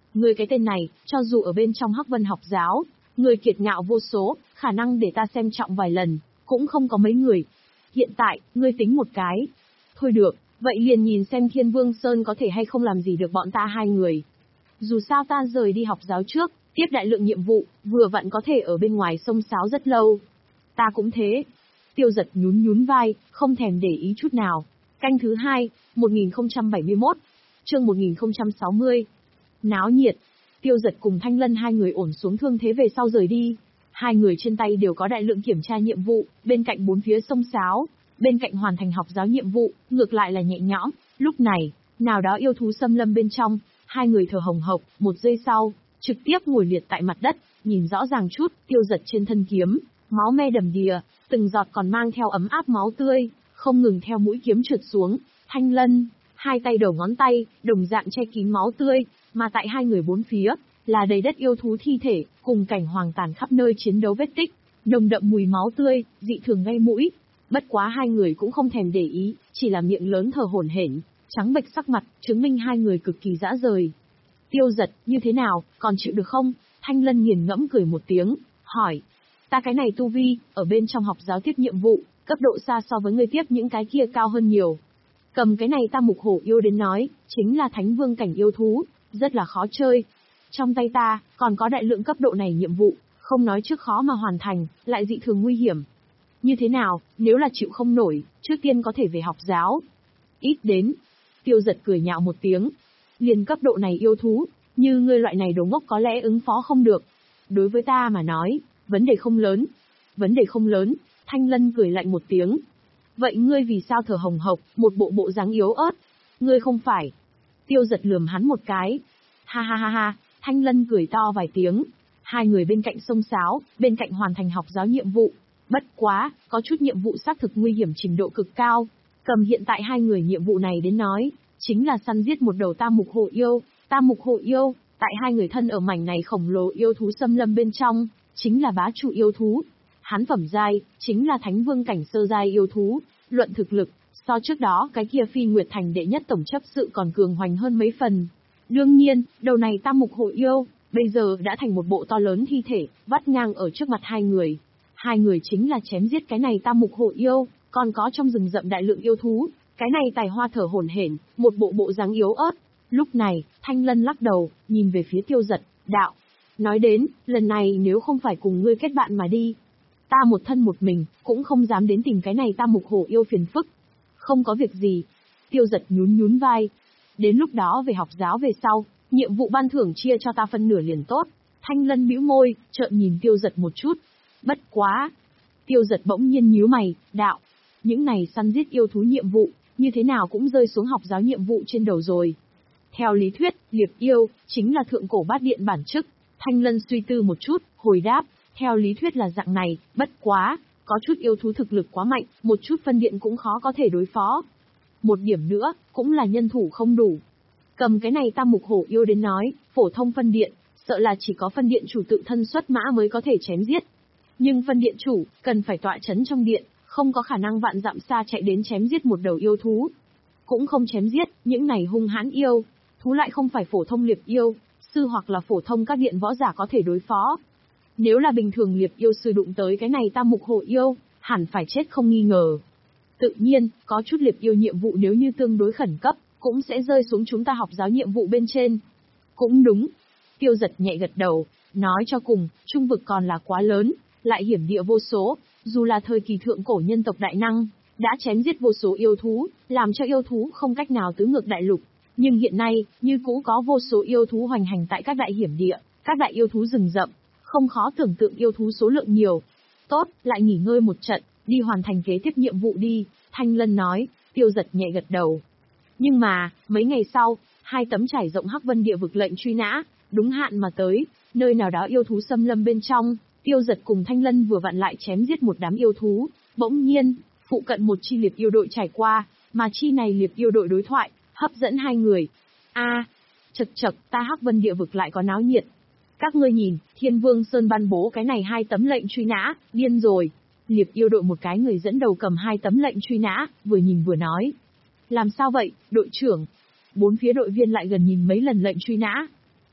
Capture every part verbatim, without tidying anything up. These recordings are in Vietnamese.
Ngươi cái tên này, cho dù ở bên trong Hắc Vân học giáo, người kiệt ngạo vô số, khả năng để ta xem trọng vài lần, cũng không có mấy người. Hiện tại, ngươi tính một cái. Thôi được, vậy liền nhìn xem Thiên Vương Sơn có thể hay không làm gì được bọn ta hai người. Dù sao ta rời đi học giáo trước, tiếp đại lượng nhiệm vụ, vừa vặn có thể ở bên ngoài sông sáo rất lâu. Ta cũng thế. Tiêu Giật nhún nhún vai, không thèm để ý chút nào. Canh thứ hai, một nghìn không trăm bảy mươi mốt, chương một nghìn không trăm sáu mươi. Náo nhiệt. Tiêu Giật cùng Thanh Lân hai người ổn xuống thương thế về sau rời đi. Hai người trên tay đều có đại lượng kiểm tra nhiệm vụ, bên cạnh bốn phía sông sáo, bên cạnh hoàn thành học giáo nhiệm vụ, ngược lại là nhẹ nhõm. Lúc này, nào đó yêu thú xâm lâm bên trong, hai người thở hồng hộc, một giây sau, trực tiếp ngồi liệt tại mặt đất, nhìn rõ ràng chút, Tiêu Giật trên thân kiếm, máu me đầm đìa, từng giọt còn mang theo ấm áp máu tươi, không ngừng theo mũi kiếm trượt xuống. Thanh Lân, hai tay đầu ngón tay, đồng dạng che kín máu tươi, mà tại hai người bốn phía, là đầy đất yêu thú thi thể, cùng cảnh hoàng tàn khắp nơi chiến đấu vết tích, nồng đậm mùi máu tươi, dị thường gây mũi. Bất quá hai người cũng không thèm để ý, chỉ là miệng lớn thở hổn hển, trắng bệch sắc mặt, chứng minh hai người cực kỳ dã rời. Tiêu Giật, như thế nào, còn chịu được không? Thanh Lân nghiền ngẫm cười một tiếng, hỏi. Ta cái này tu vi, ở bên trong học giáo tiếp nhiệm vụ, cấp độ xa so với người tiếp những cái kia cao hơn nhiều. Cầm cái này ta mục hổ yêu đến nói, chính là thánh vương cảnh yêu thú, rất là khó chơi. Trong tay ta, còn có đại lượng cấp độ này nhiệm vụ, không nói trước khó mà hoàn thành, lại dị thường nguy hiểm. Như thế nào, nếu là chịu không nổi, trước tiên có thể về học giáo. Ít đến. Tiêu Giật cười nhạo một tiếng. Liền cấp độ này yêu thú, như ngươi loại này đồ ngốc có lẽ ứng phó không được. Đối với ta mà nói, vấn đề không lớn. Vấn đề không lớn, Thanh Lân cười lạnh một tiếng. Vậy ngươi vì sao thở hồng hộc, một bộ bộ dáng yếu ớt? Ngươi không phải. Tiêu Giật lườm hắn một cái. Ha ha ha ha, Thanh Lân cười to vài tiếng. Hai người bên cạnh sông sáo, bên cạnh hoàn thành học giáo nhiệm vụ. Bất quá, có chút nhiệm vụ xác thực nguy hiểm trình độ cực cao. Cầm hiện tại hai người nhiệm vụ này đến nói, chính là săn giết một đầu tam mục hộ yêu. Tam mục hộ yêu, tại hai người thân ở mảnh này khổng lồ yêu thú xâm lâm bên trong, chính là bá chủ yêu thú. Hắn phẩm giai, chính là thánh vương cảnh sơ giai yêu thú, luận thực lực, so trước đó cái kia Phi Nguyệt Thành đệ nhất tổng chấp sự còn cường hoành hơn mấy phần. Đương nhiên, đầu này tam mục hộ yêu, bây giờ đã thành một bộ to lớn thi thể, vắt ngang ở trước mặt hai người. Hai người chính là chém giết cái này tam mục hộ yêu, còn có trong rừng rậm đại lượng yêu thú, cái này tài hoa thở hổn hển, một bộ bộ dáng yếu ớt. Lúc này, Thanh Lân lắc đầu, nhìn về phía Tiêu Giật, đạo. Nói đến, lần này nếu không phải cùng ngươi kết bạn mà đi, ta một thân một mình, cũng không dám đến tìm cái này tam mục hổ yêu phiền phức. Không có việc gì. Tiêu Giật nhún nhún vai. Đến lúc đó về học giáo về sau, nhiệm vụ ban thưởng chia cho ta phân nửa liền tốt. Thanh Lân bĩu môi, trợn nhìn Tiêu Giật một chút. Bất quá. Tiêu Giật bỗng nhiên nhíu mày, đạo. Những này săn giết yêu thú nhiệm vụ, như thế nào cũng rơi xuống học giáo nhiệm vụ trên đầu rồi. Theo lý thuyết, liệp yêu, chính là thượng cổ bát điện bản chức. Thanh Lân suy tư một chút, hồi đáp. Theo lý thuyết là dạng này, bất quá, có chút yêu thú thực lực quá mạnh, một chút phân điện cũng khó có thể đối phó. Một điểm nữa, cũng là nhân thủ không đủ. Cầm cái này tam mục hổ yêu đến nói, phổ thông phân điện, sợ là chỉ có phân điện chủ tự thân xuất mã mới có thể chém giết. Nhưng phân điện chủ, cần phải tọa chấn trong điện, không có khả năng vạn dặm xa chạy đến chém giết một đầu yêu thú. Cũng không chém giết, những này hung hãn yêu, thú lại không phải phổ thông liệp yêu, sư hoặc là phổ thông các điện võ giả có thể đối phó. Nếu là bình thường liệp yêu sư đụng tới cái này tam mục hổ yêu, hẳn phải chết không nghi ngờ. Tự nhiên, có chút liệp yêu nhiệm vụ nếu như tương đối khẩn cấp, cũng sẽ rơi xuống chúng ta học giáo nhiệm vụ bên trên. Cũng đúng. Tiêu Giật nhẹ gật đầu, nói cho cùng, trung vực còn là quá lớn, lại hiểm địa vô số, dù là thời kỳ thượng cổ nhân tộc đại năng, đã chém giết vô số yêu thú, làm cho yêu thú không cách nào tứ ngược đại lục. Nhưng hiện nay, như cũ có vô số yêu thú hoành hành tại các đại hiểm địa, các đại yêu thú rừng rậm. Không khó tưởng tượng yêu thú số lượng nhiều. Tốt, lại nghỉ ngơi một trận, đi hoàn thành kế tiếp nhiệm vụ đi, Thanh Lân nói. Tiêu Giật nhẹ gật đầu. Nhưng mà, mấy ngày sau, hai tấm trải rộng Hắc Vân địa vực lệnh truy nã, đúng hạn mà tới, nơi nào đó yêu thú xâm lâm bên trong, Tiêu Giật cùng Thanh Lân vừa vặn lại chém giết một đám yêu thú, bỗng nhiên, phụ cận một chi liệp yêu đội trải qua, mà chi này liệp yêu đội đối thoại, hấp dẫn hai người. A, à, chật chật, ta Hắc Vân địa vực lại có náo nhiệt. Các ngươi nhìn, Thiên Vương Sơn ban bố cái này hai tấm lệnh truy nã, điên rồi. Liệp yêu đội một cái người dẫn đầu cầm hai tấm lệnh truy nã, vừa nhìn vừa nói. Làm sao vậy, đội trưởng? Bốn phía đội viên lại gần nhìn mấy lần lệnh truy nã.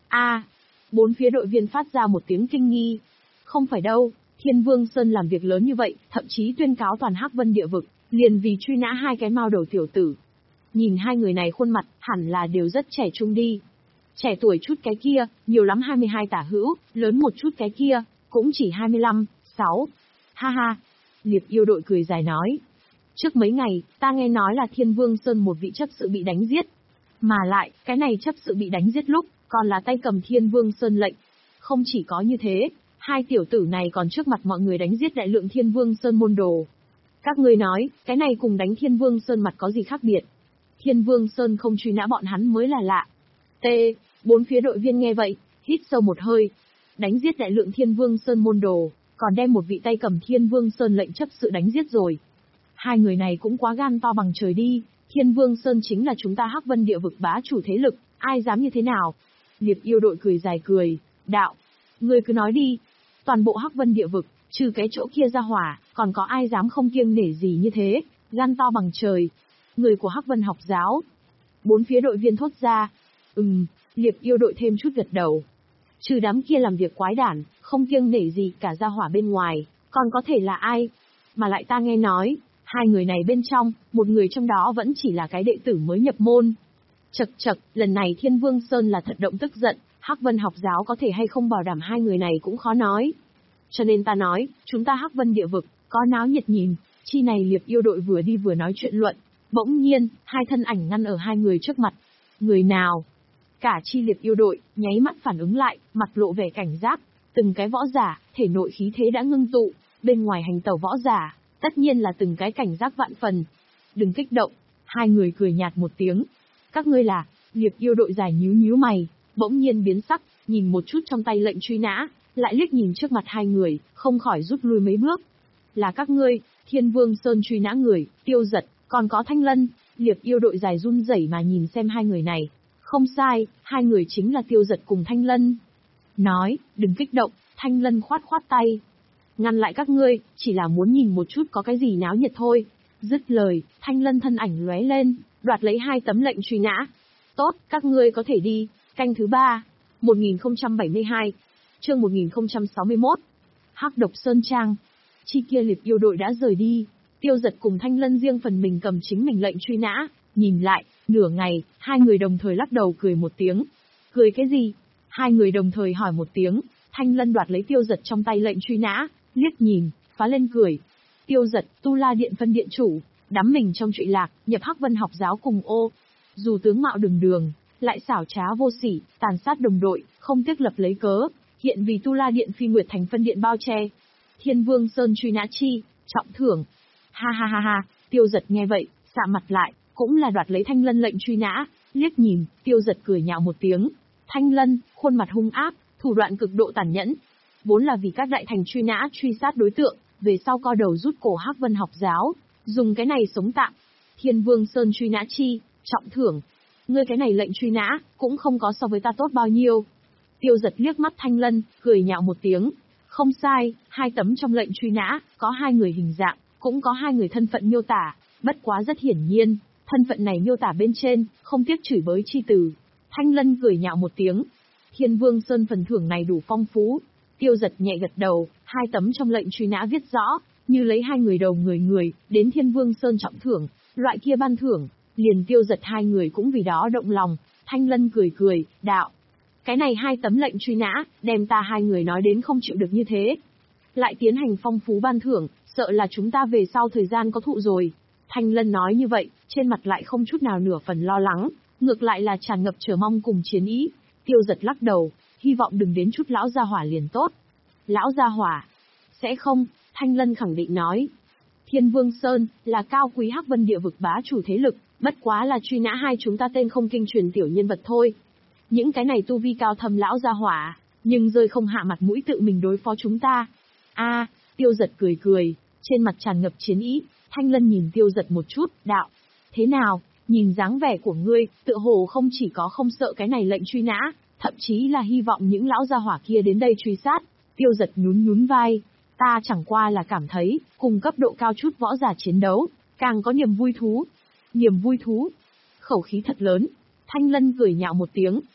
A, bốn phía đội viên phát ra một tiếng kinh nghi. Không phải đâu, Thiên Vương Sơn làm việc lớn như vậy, thậm chí tuyên cáo toàn Hắc Vân địa vực, liền vì truy nã hai cái mao đầu tiểu tử. Nhìn hai người này khuôn mặt, hẳn là đều rất trẻ trung đi. Trẻ tuổi chút cái kia, nhiều lắm hai mươi hai tả hữu, lớn một chút cái kia, cũng chỉ hai mươi lăm, sáu. Ha ha. Liệp yêu đội cười dài nói. Trước mấy ngày, ta nghe nói là Thiên Vương Sơn một vị chấp sự bị đánh giết. Mà lại, cái này chấp sự bị đánh giết lúc, còn là tay cầm Thiên Vương Sơn lệnh. Không chỉ có như thế, hai tiểu tử này còn trước mặt mọi người đánh giết đại lượng Thiên Vương Sơn môn đồ. Các ngươi nói, cái này cùng đánh Thiên Vương Sơn mặt có gì khác biệt? Thiên Vương Sơn không truy nã bọn hắn mới là lạ. T. Bốn phía đội viên nghe vậy, hít sâu một hơi. Đánh giết đại lượng Thiên Vương Sơn môn đồ, còn đem một vị tay cầm Thiên Vương Sơn lệnh chấp sự đánh giết rồi. Hai người này cũng quá gan to bằng trời đi, Thiên Vương Sơn chính là chúng ta Hắc Vân địa vực bá chủ thế lực, ai dám như thế nào? Liệp yêu đội cười dài cười, đạo, ngươi cứ nói đi, toàn bộ Hắc Vân địa vực, trừ cái chỗ kia ra hỏa, còn có ai dám không kiêng nể gì như thế, gan to bằng trời. Người của Hắc Vân học giáo. Bốn phía đội viên thốt ra, ừm, Liệp yêu đội thêm chút gật đầu. Trừ đám kia làm việc quái đản, không kiêng nể gì cả ra hỏa bên ngoài, còn có thể là ai? Mà lại ta nghe nói, hai người này bên trong, một người trong đó vẫn chỉ là cái đệ tử mới nhập môn. Chậc chậc, lần này Thiên Vương Sơn là thật động tức giận, Hắc Vân học giáo có thể hay không bảo đảm hai người này cũng khó nói. Cho nên ta nói, chúng ta Hắc Vân địa vực, có náo nhiệt nhìn, chi này Liệp yêu đội vừa đi vừa nói chuyện luận. Bỗng nhiên, hai thân ảnh ngăn ở hai người trước mặt. Người nào? Cả chi Liệp yêu đội, nháy mắt phản ứng lại, mặt lộ vẻ cảnh giác. Từng cái võ giả, thể nội khí thế đã ngưng tụ, bên ngoài hành tẩu võ giả, tất nhiên là từng cái cảnh giác vạn phần. Đừng kích động, hai người cười nhạt một tiếng. Các ngươi là, Liệp yêu đội dài nhíu nhíu mày, bỗng nhiên biến sắc, nhìn một chút trong tay lệnh truy nã, lại liếc nhìn trước mặt hai người, không khỏi rút lui mấy bước. Là các ngươi, Thiên Vương Sơn truy nã người, Tiêu Giật, còn có Thanh Lân. Liệp yêu đội dài run rẩy mà nhìn xem hai người này. Không sai, hai người chính là Tiêu Giật cùng Thanh Lân. Nói, đừng kích động, Thanh Lân khoát khoát tay. Ngăn lại các ngươi, chỉ là muốn nhìn một chút có cái gì náo nhiệt thôi. Dứt lời, Thanh Lân thân ảnh lóe lên, đoạt lấy hai tấm lệnh truy nã. Tốt, các ngươi có thể đi. Canh thứ ba, một nghìn không trăm bảy mươi hai, chương một nghìn không trăm sáu mươi mốt. Hắc Độc Sơn Trang. Chi kia Liệp yêu đội đã rời đi. Tiêu Giật cùng Thanh Lân riêng phần mình cầm chính mình lệnh truy nã, nhìn lại, nửa ngày, hai người đồng thời lắc đầu cười một tiếng. Cười cái gì? Hai người đồng thời hỏi một tiếng, Thanh Lân đoạt lấy Tiêu Giật trong tay lệnh truy nã, liếc nhìn, phá lên cười. Tiêu Giật, Tu La Điện phân điện chủ, đắm mình trong trụy lạc, nhập Hắc Vân học giáo cùng ô. Dù tướng mạo đường đường, lại xảo trá vô sỉ, tàn sát đồng đội, không tiếc lập lấy cớ, hiện vì Tu La Điện Phi Nguyệt Thành phân điện bao che. Thiên Vương Sơn truy nã chi, trọng thưởng. Ha ha ha ha, Tiêu Giật nghe vậy, xạ mặt lại, cũng là đoạt lấy Thanh Lân lệnh truy nã, liếc nhìn, Tiêu Giật cười nhạo một tiếng. Thanh Lân, khuôn mặt hung ác, thủ đoạn cực độ tàn nhẫn. Vốn là vì các đại thành truy nã truy sát đối tượng, về sau co đầu rút cổ Hắc Vân học giáo, dùng cái này sống tạm. Thiên Vương Sơn truy nã chi, trọng thưởng. Ngươi cái này lệnh truy nã, cũng không có so với ta tốt bao nhiêu. Tiêu Giật liếc mắt Thanh Lân, cười nhạo một tiếng. Không sai, hai tấm trong lệnh truy nã, có hai người hình dạng, cũng có hai người thân phận miêu tả, bất quá rất hiển nhiên, thân phận này miêu tả bên trên, không tiếc chửi bới chi từ. Thanh Lân cười nhạo một tiếng. Thiên Vương Sơn phần thưởng này đủ phong phú. Tiêu Giật nhẹ gật đầu, hai tấm trong lệnh truy nã viết rõ, như lấy hai người đầu người người, đến Thiên Vương Sơn trọng thưởng, loại kia ban thưởng, liền Tiêu Giật hai người cũng vì đó động lòng. Thanh Lân cười cười, đạo. Cái này hai tấm lệnh truy nã, đem ta hai người nói đến không chịu được như thế. Lại tiến hành phong phú ban thưởng, sợ là chúng ta về sau thời gian có thụ rồi. Thanh Lân nói như vậy, trên mặt lại không chút nào nửa phần lo lắng, ngược lại là tràn ngập chờ mong cùng chiến ý. Tiêu Giật lắc đầu, hy vọng đừng đến chút lão gia hỏa liền tốt. Lão gia hỏa? Sẽ không, Thanh Lân khẳng định nói. Thiên Vương Sơn, là cao quý Hắc Vân địa vực bá chủ thế lực, bất quá là truy nã hai chúng ta tên không kinh truyền tiểu nhân vật thôi. Những cái này tu vi cao thâm lão gia hỏa, nhưng rơi không hạ mặt mũi tự mình đối phó chúng ta. A, Tiêu Giật cười cười, trên mặt tràn ngập chiến ý. Thanh Lân nhìn Tiêu Giật một chút, đạo. Thế nào, nhìn dáng vẻ của ngươi, tựa hồ không chỉ có không sợ cái này lệnh truy nã, thậm chí là hy vọng những lão gia hỏa kia đến đây truy sát. Tiêu Giật nhún nhún vai. Ta chẳng qua là cảm thấy, cùng cấp độ cao chút võ giả chiến đấu, càng có niềm vui thú. Niềm vui thú. Khẩu khí thật lớn. Thanh Lân cười nhạo một tiếng.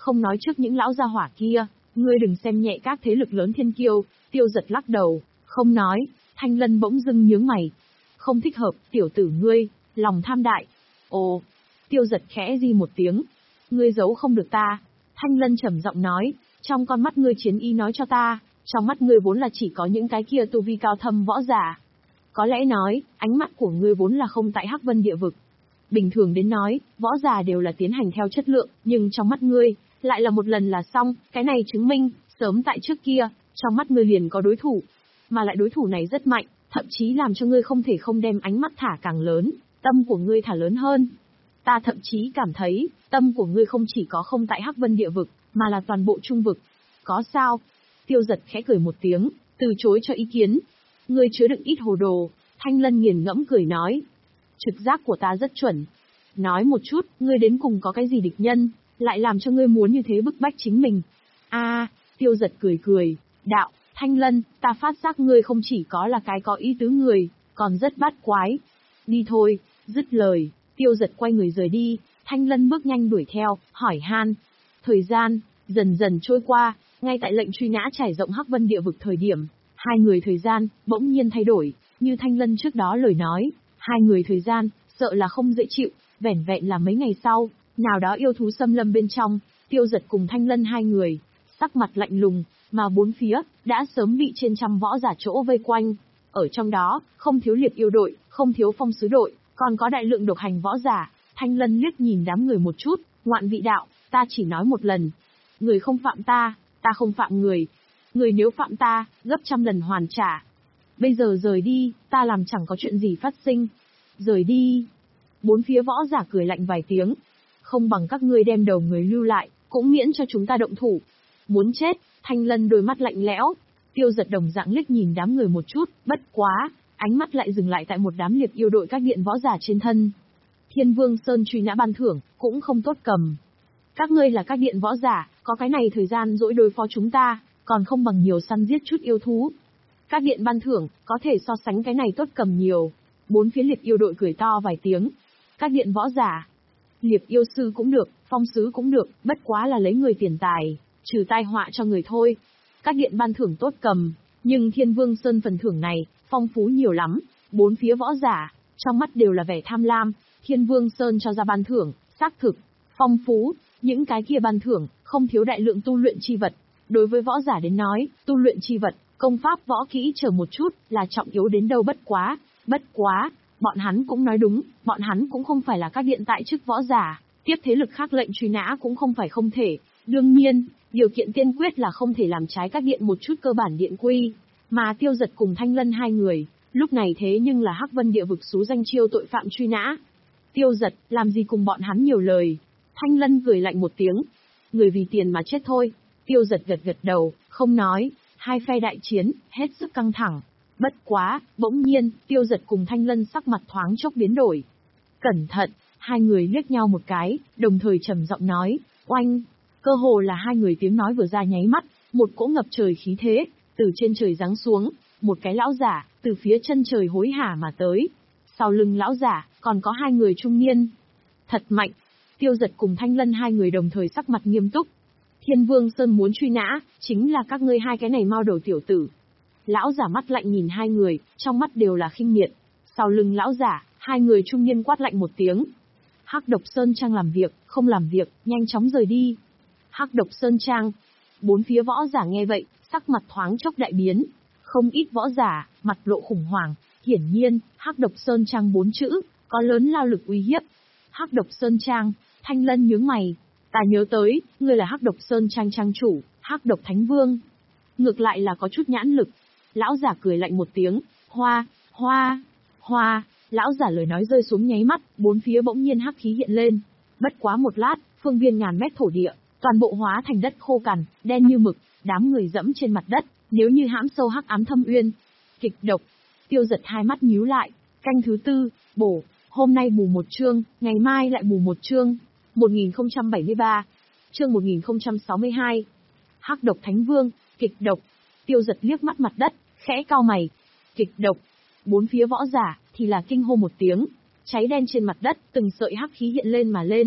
không nói trước những lão gia hỏa kia, ngươi đừng xem nhẹ các thế lực lớn thiên kiêu. Tiêu Giật lắc đầu, không nói. Thanh Lân bỗng dưng nhướng mày. Không thích hợp, tiểu tử ngươi, lòng tham đại. Ồ, Tiêu Giật khẽ di một tiếng. Ngươi giấu không được ta. Thanh Lân trầm giọng nói, trong con mắt ngươi chiến ý nói cho ta, trong mắt ngươi vốn là chỉ có những cái kia tu vi cao thâm võ giả. Có lẽ nói, ánh mắt của ngươi vốn là không tại Hắc Vân địa vực. Bình thường đến nói, võ giả đều là tiến hành theo chất lượng, nhưng trong mắt ngươi, lại là một lần là xong, cái này chứng minh, sớm tại trước kia, trong mắt ngươi liền có đối thủ. Mà lại đối thủ này rất mạnh, thậm chí làm cho ngươi không thể không đem ánh mắt thả càng lớn, tâm của ngươi thả lớn hơn. Ta thậm chí cảm thấy, tâm của ngươi không chỉ có không tại Hắc Vân địa vực, mà là toàn bộ trung vực. Có sao? Tiêu Giật khẽ cười một tiếng, từ chối cho ý kiến. Ngươi chứa đựng ít hồ đồ. Thanh Lân nghiền ngẫm cười nói. Trực giác của ta rất chuẩn. Nói một chút, ngươi đến cùng có cái gì địch nhân, lại làm cho ngươi muốn như thế bức bách chính mình. A, à, Tiêu Giật cười cười, đạo, Thanh Lân, ta phát giác ngươi không chỉ có là cái có ý tứ người, còn rất bát quái. Đi thôi, dứt lời, Tiêu Giật quay người rời đi, Thanh Lân bước nhanh đuổi theo, hỏi han. Thời gian, dần dần trôi qua, ngay tại lệnh truy nã trải rộng Hắc Vân địa vực thời điểm, hai người thời gian, bỗng nhiên thay đổi, như Thanh Lân trước đó lời nói, hai người thời gian, sợ là không dễ chịu, vẻn vẹn là mấy ngày sau, nào đó yêu thú xâm lâm bên trong, Tiêu Giật cùng Thanh Lân hai người, sắc mặt lạnh lùng, mà bốn phía, đã sớm bị trên trăm võ giả chỗ vây quanh. Ở trong đó, không thiếu liệt yêu đội, không thiếu phong sứ đội, còn có đại lượng độc hành võ giả. Thanh Lân liếc nhìn đám người một chút, ngoạn vị đạo, ta chỉ nói một lần. Người không phạm ta, ta không phạm người. Người nếu phạm ta, gấp trăm lần hoàn trả. Bây giờ rời đi, ta làm chẳng có chuyện gì phát sinh. Rời đi. Bốn phía võ giả cười lạnh vài tiếng. Không bằng các ngươi đem đầu người lưu lại, cũng miễn cho chúng ta động thủ. Muốn chết, Thanh Lân đôi mắt lạnh lẽo. Tiêu Giật đồng dạng liếc nhìn đám người một chút, bất quá, ánh mắt lại dừng lại tại một đám liệt yêu đội các điện võ giả trên thân. Thiên Vương Sơn truy nã ban thưởng, cũng không tốt cầm. Các ngươi là các điện võ giả, có cái này thời gian dỗi đối phó chúng ta, còn không bằng nhiều săn giết chút yêu thú. Các điện ban thưởng, có thể so sánh cái này tốt cầm nhiều. Bốn phía liệt yêu đội cười to vài tiếng. Các điện võ giả, liệt yêu sư cũng được, phong sứ cũng được, bất quá là lấy người tiền tài, trừ tai họa cho người thôi. Các điện ban thưởng tốt cầm, nhưng Thiên Vương Sơn phần thưởng này, phong phú nhiều lắm. Bốn phía võ giả, trong mắt đều là vẻ tham lam. Thiên Vương Sơn cho ra ban thưởng, xác thực, phong phú, những cái kia ban thưởng, không thiếu đại lượng tu luyện chi vật. Đối với võ giả đến nói, tu luyện chi vật, công pháp võ kỹ chờ một chút, là trọng yếu đến đâu bất quá. Bất quá, bọn hắn cũng nói đúng, bọn hắn cũng không phải là các điện tại chức võ giả, tiếp thế lực khác lệnh truy nã cũng không phải không thể. Đương nhiên, điều kiện tiên quyết là không thể làm trái các điện một chút cơ bản điện quy. Mà Tiêu Giật cùng Thanh Lân hai người, lúc này thế nhưng là Hắc Vân địa vực xú danh chiêu tội phạm truy nã. Tiêu Giật, làm gì cùng bọn hắn nhiều lời. Thanh Lân cười lạnh một tiếng. Người vì tiền mà chết thôi. Tiêu Giật gật gật đầu, không nói. Hai phe đại chiến, hết sức căng thẳng. Bất quá, bỗng nhiên, Tiêu Giật cùng Thanh Lân sắc mặt thoáng chốc biến đổi. Cẩn thận, hai người liếc nhau một cái, đồng thời trầm giọng nói, oanh. Cơ hồ là hai người tiếng nói vừa ra nháy mắt, một cỗ ngập trời khí thế, từ trên trời giáng xuống, một cái lão giả, từ phía chân trời hối hả mà tới. Sau lưng lão giả, còn có hai người trung niên. Thật mạnh. Tiêu Giật cùng Thanh Lân hai người đồng thời sắc mặt nghiêm túc. Thiên Vương Sơn muốn truy nã, chính là các ngươi hai cái này mau đầu tiểu tử. Lão giả mắt lạnh nhìn hai người, trong mắt đều là khinh miệt. Sau lưng lão giả, hai người trung niên quát lạnh một tiếng. Hắc Độc Sơn Trang làm việc, không làm việc, nhanh chóng rời đi. Hắc Độc Sơn Trang. Bốn phía võ giả nghe vậy, sắc mặt thoáng chốc đại biến. Không ít võ giả, mặt lộ khủng hoảng. Hiển nhiên, Hắc Độc Sơn Trang bốn chữ, có lớn lao lực uy hiếp. Hắc Độc Sơn Trang, Thanh Lân nhướng mày. Ta nhớ tới, ngươi là Hắc Độc Sơn Trang trang chủ, Hắc Độc Thánh Vương. Ngược lại là có chút nhãn lực. Lão giả cười lạnh một tiếng, hoa, hoa, hoa. Lão giả lời nói rơi xuống nháy mắt, bốn phía bỗng nhiên hắc khí hiện lên. Bất quá một lát, phương viên ngàn mét thổ địa, toàn bộ hóa thành đất khô cằn, đen như mực, đám người dẫm trên mặt đất, nếu như hãm sâu hắc ám thâm uyên. Kịch độc. Tiêu Giật hai mắt nhíu lại, canh thứ tư, bổ, hôm nay bù một chương, ngày mai lại bù một chương. một nghìn không trăm bảy mươi ba, chương một nghìn không trăm sáu mươi hai. Hắc Độc Thánh Vương, kịch độc. Tiêu Giật liếc mắt mặt đất, khẽ cau mày. Kịch độc. Bốn phía võ giả thì là kinh hô một tiếng, cháy đen trên mặt đất, từng sợi hắc khí hiện lên mà lên.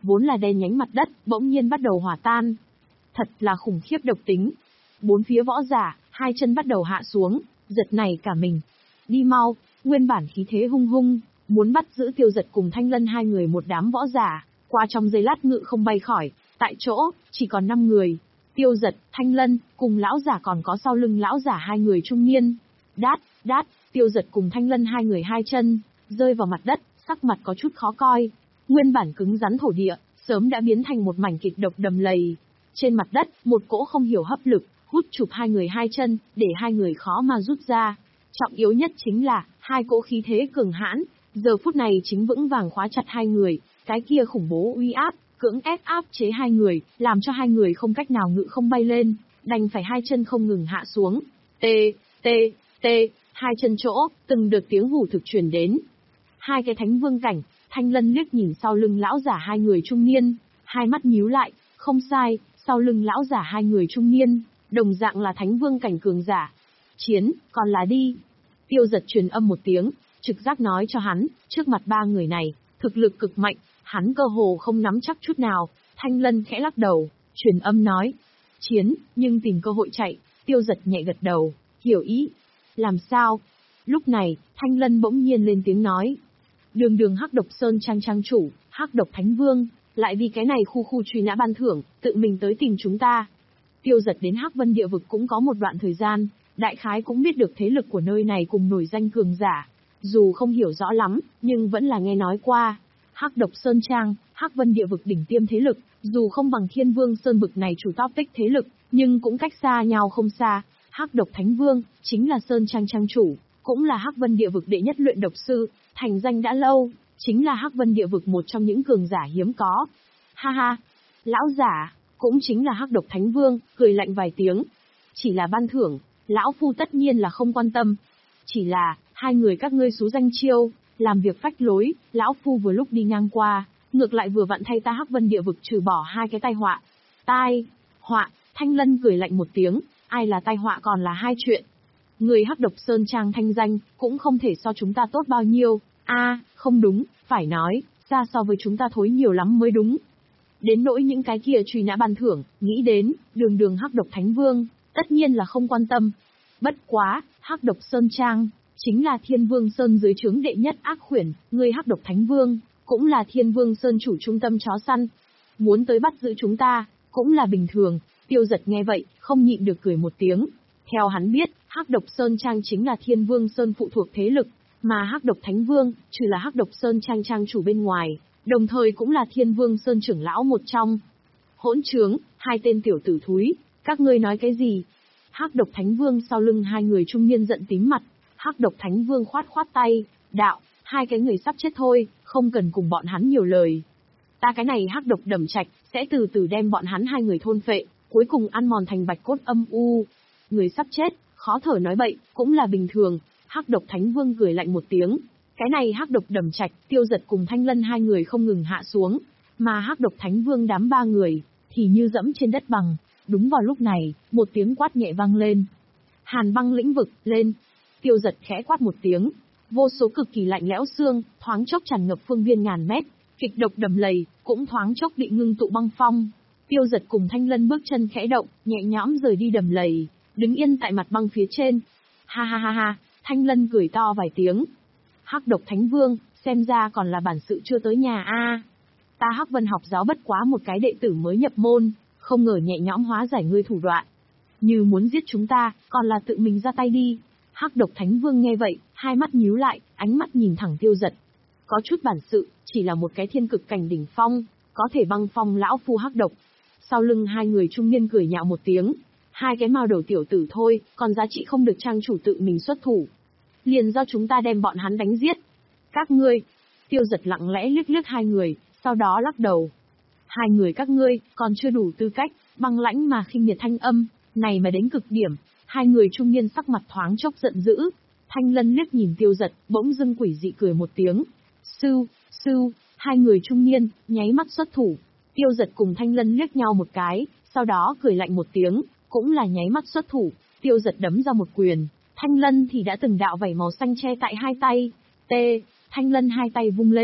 vốn là đen nhánh mặt đất, bỗng nhiên bắt đầu hòa tan. Thật là khủng khiếp độc tính. Bốn phía võ giả, hai chân bắt đầu hạ xuống, giật nảy cả mình. Đi mau, nguyên bản khí thế hung hung, muốn bắt giữ Tiêu Giật cùng Thanh Lân hai người một đám võ giả, qua trong giây lát ngự không bay khỏi, tại chỗ, chỉ còn năm người. Tiêu Giật, Thanh Lân, cùng lão giả còn có sau lưng lão giả hai người trung niên. Đát, đát, Tiêu Giật cùng Thanh Lân hai người hai chân, rơi vào mặt đất, sắc mặt có chút khó coi. Nguyên bản cứng rắn thổ địa, sớm đã biến thành một mảnh kịch độc đầm lầy. Trên mặt đất, một cỗ không hiểu hấp lực, hút chụp hai người hai chân, để hai người khó mà rút ra. Trọng yếu nhất chính là, hai cỗ khí thế cường hãn, giờ phút này chính vững vàng khóa chặt hai người, cái kia khủng bố uy áp, cưỡng ép áp chế hai người, làm cho hai người không cách nào ngự không bay lên, đành phải hai chân không ngừng hạ xuống. Tê, tê, tê, hai chân chỗ, từng đợt tiếng hù thực truyền đến. Hai cái thánh vương cảnh, Thanh Lân liếc nhìn sau lưng lão giả hai người trung niên, hai mắt nhíu lại, không sai, sau lưng lão giả hai người trung niên, đồng dạng là thánh vương cảnh cường giả. Chiến, còn là đi. Tiêu Giật truyền âm một tiếng, trực giác nói cho hắn, trước mặt ba người này, thực lực cực mạnh, hắn cơ hồ không nắm chắc chút nào. Thanh Lân khẽ lắc đầu, truyền âm nói, chiến, nhưng tìm cơ hội chạy. Tiêu Giật nhẹ gật đầu, hiểu ý. Làm sao? Lúc này, Thanh Lân bỗng nhiên lên tiếng nói, đường đường Hắc Độc Sơn Trang trang chủ, Hắc Độc Thánh Vương, lại vì cái này khu khu truy nã ban thưởng, tự mình tới tìm chúng ta. Tiêu Giật đến Hắc Vân địa vực cũng có một đoạn thời gian, đại khái cũng biết được thế lực của nơi này cùng nổi danh cường giả. Dù không hiểu rõ lắm, nhưng vẫn là nghe nói qua. Hắc Độc Sơn Trang, Hắc Vân địa vực đỉnh tiêm thế lực, dù không bằng Thiên Vương Sơn vực này chủ top tích thế lực, nhưng cũng cách xa nhau không xa. Hắc Độc Thánh Vương, chính là Sơn Trang trang chủ, cũng là Hắc Vân địa vực đệ nhất luyện độc sư, thành danh đã lâu, chính là Hắc Vân địa vực một trong những cường giả hiếm có. Ha ha, lão giả, cũng chính là Hắc Độc Thánh Vương, cười lạnh vài tiếng. Chỉ là ban thưởng, lão phu tất nhiên là không quan tâm. Chỉ là, hai người các ngươi xú danh chiêu, làm việc phách lối, lão phu vừa lúc đi ngang qua, ngược lại vừa vặn thay ta Hắc Vân địa vực trừ bỏ hai cái tai họa. Tai, họa, Thanh Lân cười lạnh một tiếng, ai là tai họa còn là hai chuyện. Người Hắc Độc Sơn Trang thanh danh, cũng không thể so chúng ta tốt bao nhiêu. A, à, không đúng, phải nói, xa so với chúng ta thối nhiều lắm mới đúng. Đến nỗi những cái kia truy nã ban thưởng, nghĩ đến, đường đường Hắc Độc Thánh Vương, tất nhiên là không quan tâm. Bất quá, Hắc Độc Sơn Trang, chính là Thiên Vương Sơn dưới trướng đệ nhất ác khuyển, người Hắc Độc Thánh Vương, cũng là Thiên Vương Sơn chủ trung tâm chó săn. Muốn tới bắt giữ chúng ta, cũng là bình thường. Tiêu Giật nghe vậy, không nhịn được cười một tiếng. Theo hắn biết, Hắc Độc Sơn Trang chính là Thiên Vương Sơn phụ thuộc thế lực, mà Hắc Độc Thánh Vương, trừ là Hắc Độc Sơn Trang trang chủ bên ngoài, đồng thời cũng là Thiên Vương Sơn trưởng lão một trong. Hỗn trướng, hai tên tiểu tử thúi, các ngươi nói cái gì? Hắc Độc Thánh Vương sau lưng hai người trung niên giận tím mặt, Hắc Độc Thánh Vương khoát khoát tay, đạo, hai cái người sắp chết thôi, không cần cùng bọn hắn nhiều lời. Ta cái này Hắc Độc Đầm Trạch, sẽ từ từ đem bọn hắn hai người thôn phệ, cuối cùng ăn mòn thành bạch cốt âm u. Người sắp chết, khó thở nói bậy, cũng là bình thường. Hắc Độc Thánh Vương cười lạnh một tiếng. Cái này Hắc Độc Đầm Trạch, Tiêu Giật cùng Thanh Lân hai người không ngừng hạ xuống, mà Hắc Độc Thánh Vương đám ba người, thì như dẫm trên đất bằng. Đúng vào lúc này, một tiếng quát nhẹ vang lên. Hàn băng lĩnh vực, lên. Tiêu Giật khẽ quát một tiếng. Vô số cực kỳ lạnh lẽo xương, thoáng chốc tràn ngập phương viên ngàn mét. Kịch độc đầm lầy, cũng thoáng chốc bị ngưng tụ băng phong. Tiêu Giật cùng Thanh Lân bước chân khẽ động, nhẹ nhõm rời đi đầm lầy, đứng yên tại mặt băng phía trên. Ha ha ha ha, Thanh Lân cười to vài tiếng. Hắc Độc Thánh Vương, xem ra còn là bản sự chưa tới nhà a. À. Ta Hắc Vân học giáo bất quá một cái đệ tử mới nhập môn, không ngờ nhẹ nhõm hóa giải ngươi thủ đoạn. Như muốn giết chúng ta, còn là tự mình ra tay đi. Hắc Độc Thánh Vương nghe vậy, hai mắt nhíu lại, ánh mắt nhìn thẳng Tiêu Giật. Có chút bản sự, chỉ là một cái thiên cực cảnh đỉnh phong, có thể băng phong lão phu Hắc Độc. Sau lưng hai người trung niên cười nhạo một tiếng. Hai cái mao đầu tiểu tử thôi, còn giá trị không được trang chủ tự mình xuất thủ. Liền do chúng ta đem bọn hắn đánh giết. Các ngươi. Tiêu Giật lặng lẽ liếc liếc hai người, sau đó lắc đầu. Hai người các ngươi, còn chưa đủ tư cách, băng lãnh mà khinh miệt thanh âm, này mà đến cực điểm. Hai người trung niên sắc mặt thoáng chốc giận dữ. Thanh Lân liếc nhìn Tiêu Giật, bỗng dưng quỷ dị cười một tiếng. Sư, sư, hai người trung niên, nháy mắt xuất thủ. Tiêu Giật cùng Thanh Lân liếc nhau một cái, sau đó cười lạnh một tiếng, cũng là nháy mắt xuất thủ. Tiêu Giật đấm ra một quyền, Thanh Lân thì đã từng đạo vảy màu xanh che tại hai tay. T, Thanh Lân hai tay vung lên,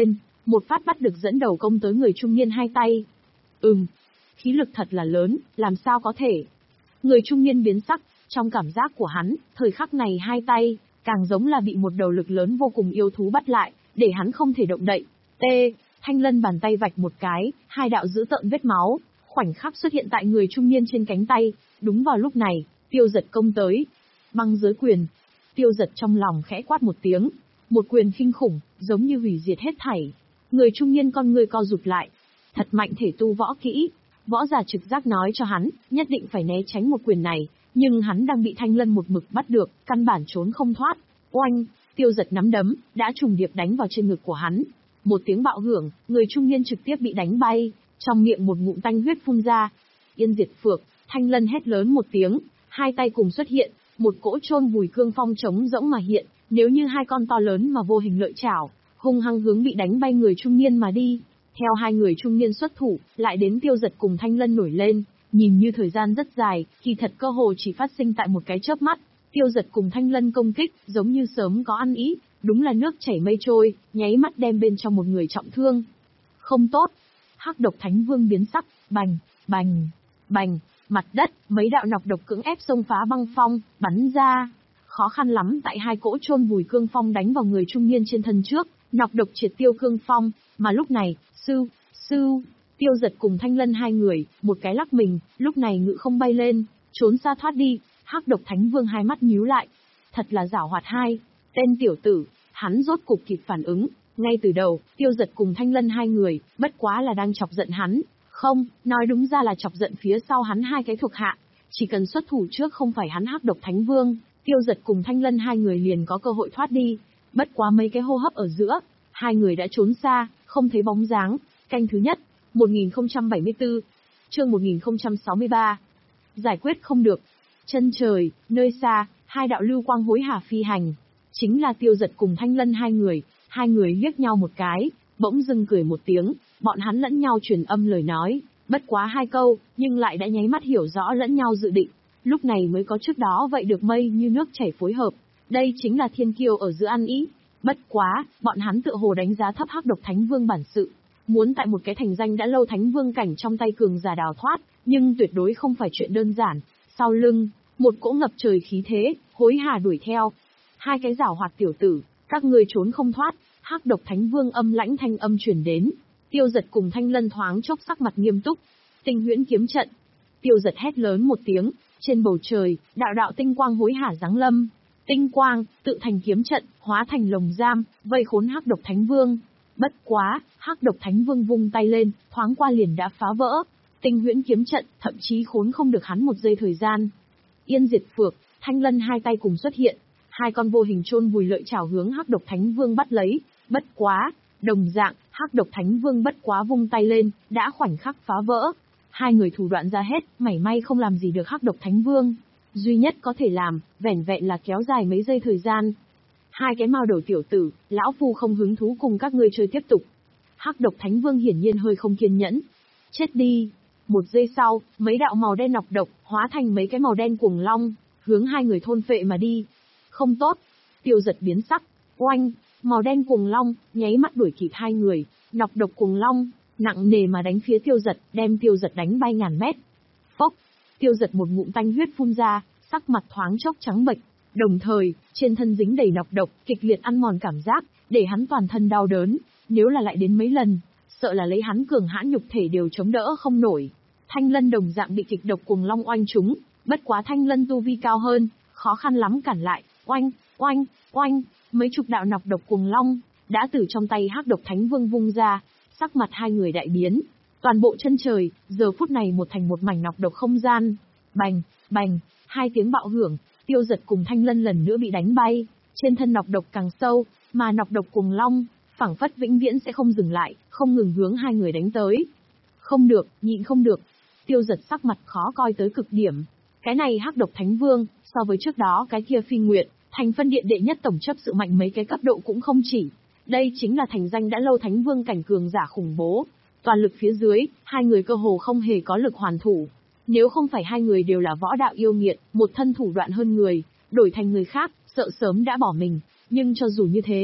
một phát bắt được dẫn đầu công tới người trung niên hai tay. Ừm, khí lực thật là lớn, làm sao có thể. Người trung niên biến sắc, trong cảm giác của hắn, thời khắc này hai tay, càng giống là bị một đầu lực lớn vô cùng yêu thú bắt lại, để hắn không thể động đậy. T. Thanh Lân bàn tay vạch một cái, hai đạo dữ tợn vết máu, khoảnh khắc xuất hiện tại người trung niên trên cánh tay. Đúng vào lúc này, Tiêu Giật công tới. Băng giới quyền. Tiêu Giật trong lòng khẽ quát một tiếng. Một quyền kinh khủng, giống như hủy diệt hết thảy. Người trung niên con người co rụt lại. Thật mạnh thể tu võ kỹ. Võ giả trực giác nói cho hắn, nhất định phải né tránh một quyền này. Nhưng hắn đang bị Thanh Lân một mực bắt được, căn bản trốn không thoát. Oanh, Tiêu Giật nắm đấm, đã trùng điệp đánh vào trên ngực của hắn. Một tiếng bạo hưởng, người trung niên trực tiếp bị đánh bay, trong miệng một ngụm tanh huyết phun ra. Yên diệt phược, Thanh Lân hét lớn một tiếng, hai tay cùng xuất hiện, một cỗ chôn vùi cương phong trống rỗng mà hiện, nếu như hai con to lớn mà vô hình lợi chảo, hung hăng hướng bị đánh bay người trung niên mà đi. Theo hai người trung niên xuất thủ, lại đến Tiêu Giật cùng Thanh Lân nổi lên, nhìn như thời gian rất dài, kỳ thật cơ hồ chỉ phát sinh tại một cái chớp mắt. Tiêu Giật cùng Thanh Lân công kích, giống như sớm có ăn ý, đúng là nước chảy mây trôi, nháy mắt đem bên trong một người trọng thương. Không tốt. Hắc Độc Thánh Vương biến sắc, bành, bành, bành, mặt đất, mấy đạo nọc độc cưỡng ép xông phá băng phong, bắn ra. Khó khăn lắm tại hai cỗ chôn vùi cương phong đánh vào người trung niên trên thân trước, nọc độc triệt tiêu cương phong, mà lúc này, sư, sư, Tiêu Giật cùng Thanh Lân hai người, một cái lắc mình, lúc này ngự không bay lên, trốn xa thoát đi. Hắc Độc Thánh Vương hai mắt nhíu lại. Thật là giảo hoạt hai. Tên tiểu tử, hắn rốt cục kịp phản ứng. Ngay từ đầu, Tiêu Giật cùng Thanh Lân hai người, bất quá là đang chọc giận hắn. Không, nói đúng ra là chọc giận phía sau hắn hai cái thuộc hạ. Chỉ cần xuất thủ trước không phải hắn Hắc Độc Thánh Vương, Tiêu Giật cùng Thanh Lân hai người liền có cơ hội thoát đi. Bất quá mấy cái hô hấp ở giữa, hai người đã trốn xa, không thấy bóng dáng. Canh thứ nhất, một nghìn không trăm bảy mươi tư, chương một nghìn không trăm sáu mươi ba. Giải quyết không được. Chân trời, nơi xa, hai đạo lưu quang hối hả phi hành. Chính là Tiêu Giật cùng Thanh Lân hai người, hai người liếc nhau một cái, bỗng dưng cười một tiếng, bọn hắn lẫn nhau truyền âm lời nói, bất quá hai câu, nhưng lại đã nháy mắt hiểu rõ lẫn nhau dự định, lúc này mới có trước đó vậy được mây như nước chảy phối hợp, đây chính là thiên kiêu ở giữa ăn ý. Bất quá, bọn hắn tựa hồ đánh giá thấp Hắc Độc Thánh Vương bản sự, muốn tại một cái thành danh đã lâu Thánh Vương cảnh trong tay cường giả đào thoát, nhưng tuyệt đối không phải chuyện đơn giản. Sau lưng, một cỗ ngập trời khí thế, hối hả đuổi theo. Hai cái giảo hoạt tiểu tử, các ngươi trốn không thoát. Hắc Độc Thánh Vương âm lãnh thanh âm truyền đến. Tiêu Giật cùng Thanh Lân thoáng chốc sắc mặt nghiêm túc. Tinh huyễn kiếm trận. Tiêu Giật hét lớn một tiếng, trên bầu trời, đạo đạo tinh quang hối hả giáng lâm. Tinh quang, tự thành kiếm trận, hóa thành lồng giam, vây khốn Hắc Độc Thánh Vương. Bất quá, Hắc Độc Thánh Vương vung tay lên, thoáng qua liền đã phá vỡ. Tinh huyễn kiếm trận, thậm chí khốn không được hắn một giây thời gian. Yên diệt phược, Thanh Lân hai tay cùng xuất hiện, hai con vô hình chôn vùi lợi chảo hướng Hắc Độc Thánh Vương bắt lấy. Bất quá, đồng dạng, Hắc Độc Thánh Vương bất quá vung tay lên, đã khoảnh khắc phá vỡ. Hai người thủ đoạn ra hết, mảy may không làm gì được Hắc Độc Thánh Vương. Duy nhất có thể làm, vẻn vẹn là kéo dài mấy giây thời gian. Hai cái mao đầu tiểu tử, lão phu không hứng thú cùng các ngươi chơi tiếp tục. Hắc Độc Thánh Vương hiển nhiên hơi không kiên nhẫn. Chết đi. Một giây sau, mấy đạo màu đen nọc độc, hóa thành mấy cái màu đen cuồng long, hướng hai người thôn phệ mà đi. Không tốt. Tiêu Giật biến sắc. Oanh, màu đen cuồng long, nháy mắt đuổi kịp hai người, nọc độc cuồng long, nặng nề mà đánh phía Tiêu Giật, đem Tiêu Giật đánh bay ngàn mét. Phốc, Tiêu Giật một ngụm tanh huyết phun ra, sắc mặt thoáng chốc trắng bệch, đồng thời, trên thân dính đầy nọc độc, kịch liệt ăn mòn cảm giác, để hắn toàn thân đau đớn, nếu là lại đến mấy lần, sợ là lấy hắn cường hãn nhục thể đều chống đỡ không nổi. Thanh Lân đồng dạng bị kịch độc cuồng long oanh trúng, bất quá Thanh Lân tu vi cao hơn, khó khăn lắm cản lại, oanh, oanh, oanh, mấy chục đạo nọc độc cuồng long đã từ trong tay Hắc Độc Thánh Vương vung ra, sắc mặt hai người đại biến, toàn bộ chân trời giờ phút này một thành một mảnh nọc độc không gian. Bành, bành, hai tiếng bạo hưởng, Tiêu Giật cùng Thanh Lân lần nữa bị đánh bay, trên thân nọc độc càng sâu, mà nọc độc cuồng long phảng phất vĩnh viễn sẽ không dừng lại, không ngừng hướng hai người đánh tới. Không được, nhịn không được. Tiêu Giật sắc mặt khó coi tới cực điểm. Cái này Hắc Độc Thánh Vương, so với trước đó cái kia Phi Nguyệt, thành phân điện đệ nhất tổng chấp sự mạnh mấy cái cấp độ cũng không chỉ. Đây chính là thành danh đã lâu Thánh Vương cảnh cường giả khủng bố. Toàn lực phía dưới, hai người cơ hồ không hề có lực hoàn thủ. Nếu không phải hai người đều là võ đạo yêu nghiệt, một thân thủ đoạn hơn người, đổi thành người khác, sợ sớm đã bỏ mình. Nhưng cho dù như thế,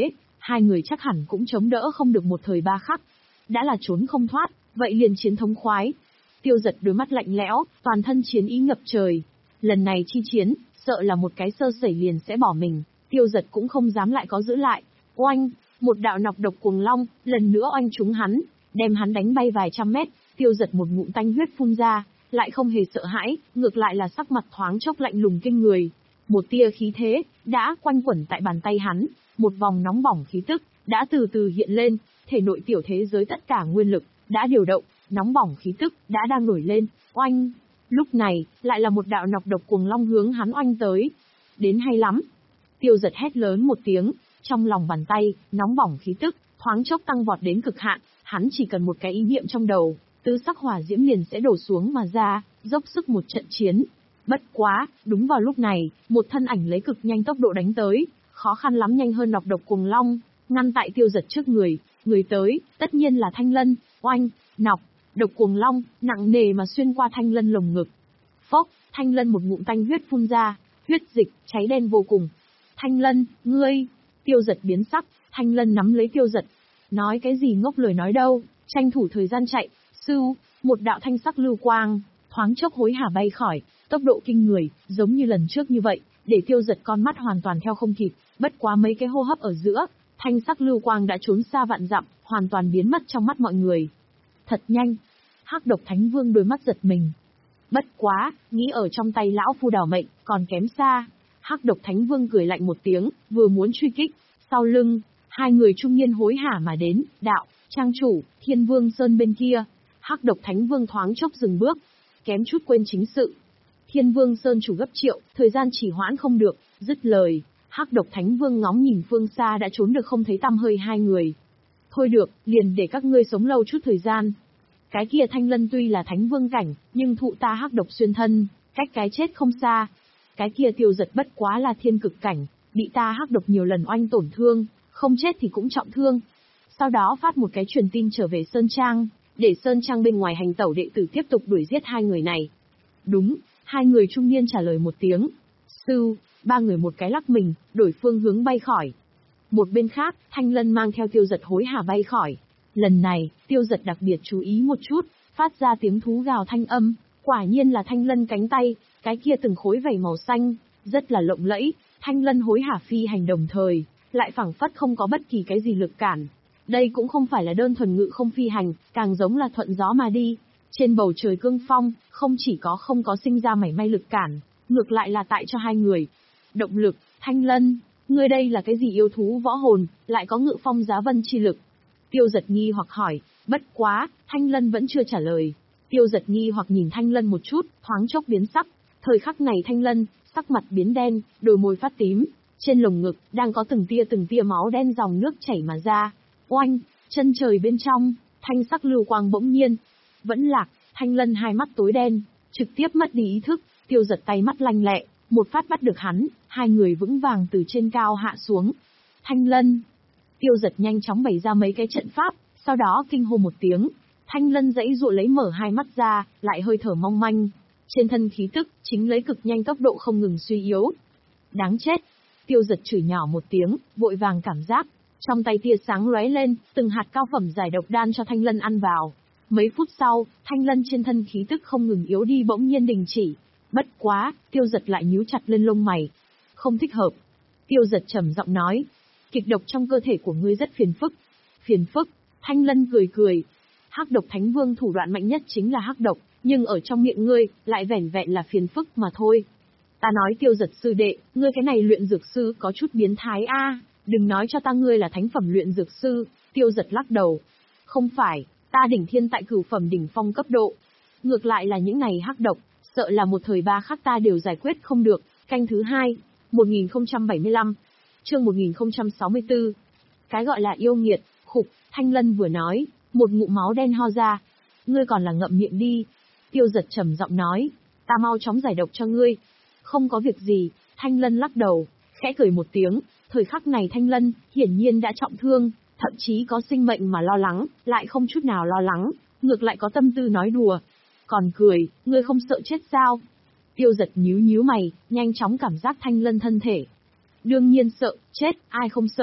hai người chắc hẳn cũng chống đỡ không được một thời ba khắc. Đã là trốn không thoát, vậy liền chiến thống khoái. Tiêu Dật đôi mắt lạnh lẽo, toàn thân chiến ý ngập trời. Lần này chi chiến, sợ là một cái sơ sẩy liền sẽ bỏ mình, Tiêu Dật cũng không dám lại có giữ lại. Oanh, một đạo nọc độc cuồng long, lần nữa oanh trúng hắn, đem hắn đánh bay vài trăm mét. Tiêu Dật một ngụm tanh huyết phun ra, lại không hề sợ hãi, ngược lại là sắc mặt thoáng chốc lạnh lùng kinh người. Một tia khí thế đã quanh quẩn tại bàn tay hắn, một vòng nóng bỏng khí tức đã từ từ hiện lên, thể nội tiểu thế giới tất cả nguyên lực đã điều động, nóng bỏng khí tức đã đang nổi lên. Oanh, lúc này lại là một đạo nọc độc cuồng long hướng hắn oanh tới. Đến hay lắm. Tiêu Dật hét lớn một tiếng, trong lòng bàn tay nóng bỏng khí tức thoáng chốc tăng vọt đến cực hạn, hắn chỉ cần một cái ý niệm trong đầu, tứ sắc hỏa diễm liền sẽ đổ xuống mà ra, dốc sức một trận chiến. Bất quá, đúng vào lúc này, một thân ảnh lấy cực nhanh tốc độ đánh tới, khó khăn lắm nhanh hơn nọc độc cuồng long, ngăn tại Tiêu Dật trước người. Người tới, tất nhiên là Thanh Lân. Oanh, nọc độc cuồng long nặng nề mà xuyên qua Thanh Lân lồng ngực. Phốc, Thanh Lân một ngụm tanh huyết phun ra, huyết dịch cháy đen vô cùng. Thanh Lân, ngươi! Tiêu Dật biến sắc, Thanh Lân nắm lấy Tiêu Dật. Nói cái gì ngốc lời nói đâu, tranh thủ thời gian chạy. Sư, một đạo thanh sắc lưu quang, thoáng chốc hối hả bay khỏi, tốc độ kinh người, giống như lần trước như vậy, để Tiêu Dật con mắt hoàn toàn theo không kịp, bất quá mấy cái hô hấp ở giữa, thanh sắc lưu quang đã trốn xa vạn dặm, hoàn toàn biến mất trong mắt mọi người. Thật nhanh. Hắc Độc Thánh Vương đôi mắt giật mình. Bất quá, nghĩ ở trong tay lão phu đảo mệnh, còn kém xa. Hắc Độc Thánh Vương cười lạnh một tiếng, vừa muốn truy kích, sau lưng, hai người trung niên hối hả mà đến, đạo, trang chủ, Thiên Vương Sơn bên kia. Hắc Độc Thánh Vương thoáng chốc dừng bước, kém chút quên chính sự. Thiên Vương Sơn chủ gấp triệu, thời gian chỉ hoãn không được, dứt lời, Hắc Độc Thánh Vương ngóng nhìn phương xa đã trốn được không thấy tăm hơi hai người. Thôi được, liền để các ngươi sống lâu chút thời gian. Cái kia Thanh Lân tuy là Thánh Vương cảnh, nhưng thụ ta hắc độc xuyên thân, cách cái chết không xa. Cái kia Tiêu Dật bất quá là thiên cực cảnh, bị ta hắc độc nhiều lần oanh tổn thương, không chết thì cũng trọng thương. Sau đó phát một cái truyền tin trở về Sơn Trang, để Sơn Trang bên ngoài hành tẩu đệ tử tiếp tục đuổi giết hai người này. Đúng, hai người trung niên trả lời một tiếng. Sư, ba người một cái lắc mình, đổi phương hướng bay khỏi. Một bên khác, Thanh Lân mang theo Tiêu Dật hối hả bay khỏi. Lần này, Tiêu Dật đặc biệt chú ý một chút, phát ra tiếng thú gào thanh âm, quả nhiên là Thanh Lân cánh tay, cái kia từng khối vảy màu xanh, rất là lộng lẫy. Thanh Lân hối hả phi hành đồng thời, lại phảng phất không có bất kỳ cái gì lực cản. Đây cũng không phải là đơn thuần ngự không phi hành, càng giống là thuận gió mà đi. Trên bầu trời cương phong, không chỉ có không có sinh ra mảy may lực cản, ngược lại là tại cho hai người động lực. Thanh Lân, ngươi đây là cái gì yêu thú võ hồn, lại có ngự phong giá vân chi lực? Tiêu Dật nghi hoặc hỏi, bất quá, Thanh Lân vẫn chưa trả lời. Tiêu Dật nghi hoặc nhìn Thanh Lân một chút, thoáng chốc biến sắc. Thời khắc này Thanh Lân, sắc mặt biến đen, đôi môi phát tím, trên lồng ngực, đang có từng tia từng tia máu đen dòng nước chảy mà ra. Oanh, chân trời bên trong, thanh sắc lưu quang bỗng nhiên. Vẫn lạc, Thanh Lân hai mắt tối đen, trực tiếp mất đi ý thức. Tiêu Dật tay mắt lanh lẹ, một phát bắt được hắn, hai người vững vàng từ trên cao hạ xuống. Thanh Lân. Tiêu Dật nhanh chóng bày ra mấy cái trận pháp, sau đó kinh hô một tiếng. Thanh Lân dãy dụa lấy mở hai mắt ra, lại hơi thở mong manh. Trên thân khí tức, chính lấy cực nhanh tốc độ không ngừng suy yếu. Đáng chết. Tiêu Dật chửi nhỏ một tiếng, vội vàng cảm giác. Trong tay tia sáng lóe lên, từng hạt cao phẩm giải độc đan cho Thanh Lân ăn vào. Mấy phút sau, Thanh Lân trên thân khí tức không ngừng yếu đi bỗng nhiên đình chỉ. Bất quá, Tiêu Dật lại nhíu chặt lên lông mày. Không thích hợp. Tiêu Dật trầm giọng nói. Kịch độc trong cơ thể của ngươi rất phiền phức. Phiền phức? Thanh Lân cười cười. Hắc Độc Thánh Vương thủ đoạn mạnh nhất chính là hắc độc, nhưng ở trong miệng ngươi, lại vẻn vẹn là phiền phức mà thôi. Ta nói Tiêu Dật sư đệ, ngươi cái này luyện dược sư có chút biến thái a, à, đừng nói cho ta ngươi là thánh phẩm luyện dược sư. Tiêu Dật lắc đầu. Không phải, ta đỉnh thiên tại cửu phẩm đỉnh phong cấp độ. Ngược lại là những này hắc độc, sợ là một thời ba khắc ta đều giải quyết không được. Canh thứ hai, một nghìn không trăm bảy mươi lăm, chương một nghìn không trăm sáu mươi tư. Cái gọi là yêu nghiệt, khục, Thanh Lân vừa nói, một ngụm máu đen ho ra. Ngươi còn là ngậm miệng đi. Tiêu Dật trầm giọng nói, ta mau chóng giải độc cho ngươi. Không có việc gì, Thanh Lân lắc đầu, khẽ cười một tiếng. Thời khắc này Thanh Lân, hiển nhiên đã trọng thương, thậm chí có sinh mệnh mà lo lắng, lại không chút nào lo lắng, ngược lại có tâm tư nói đùa. Còn cười, ngươi không sợ chết sao? Tiêu Dật nhíu nhíu mày, nhanh chóng cảm giác Thanh Lân thân thể. Đương nhiên sợ, chết, ai không sợ.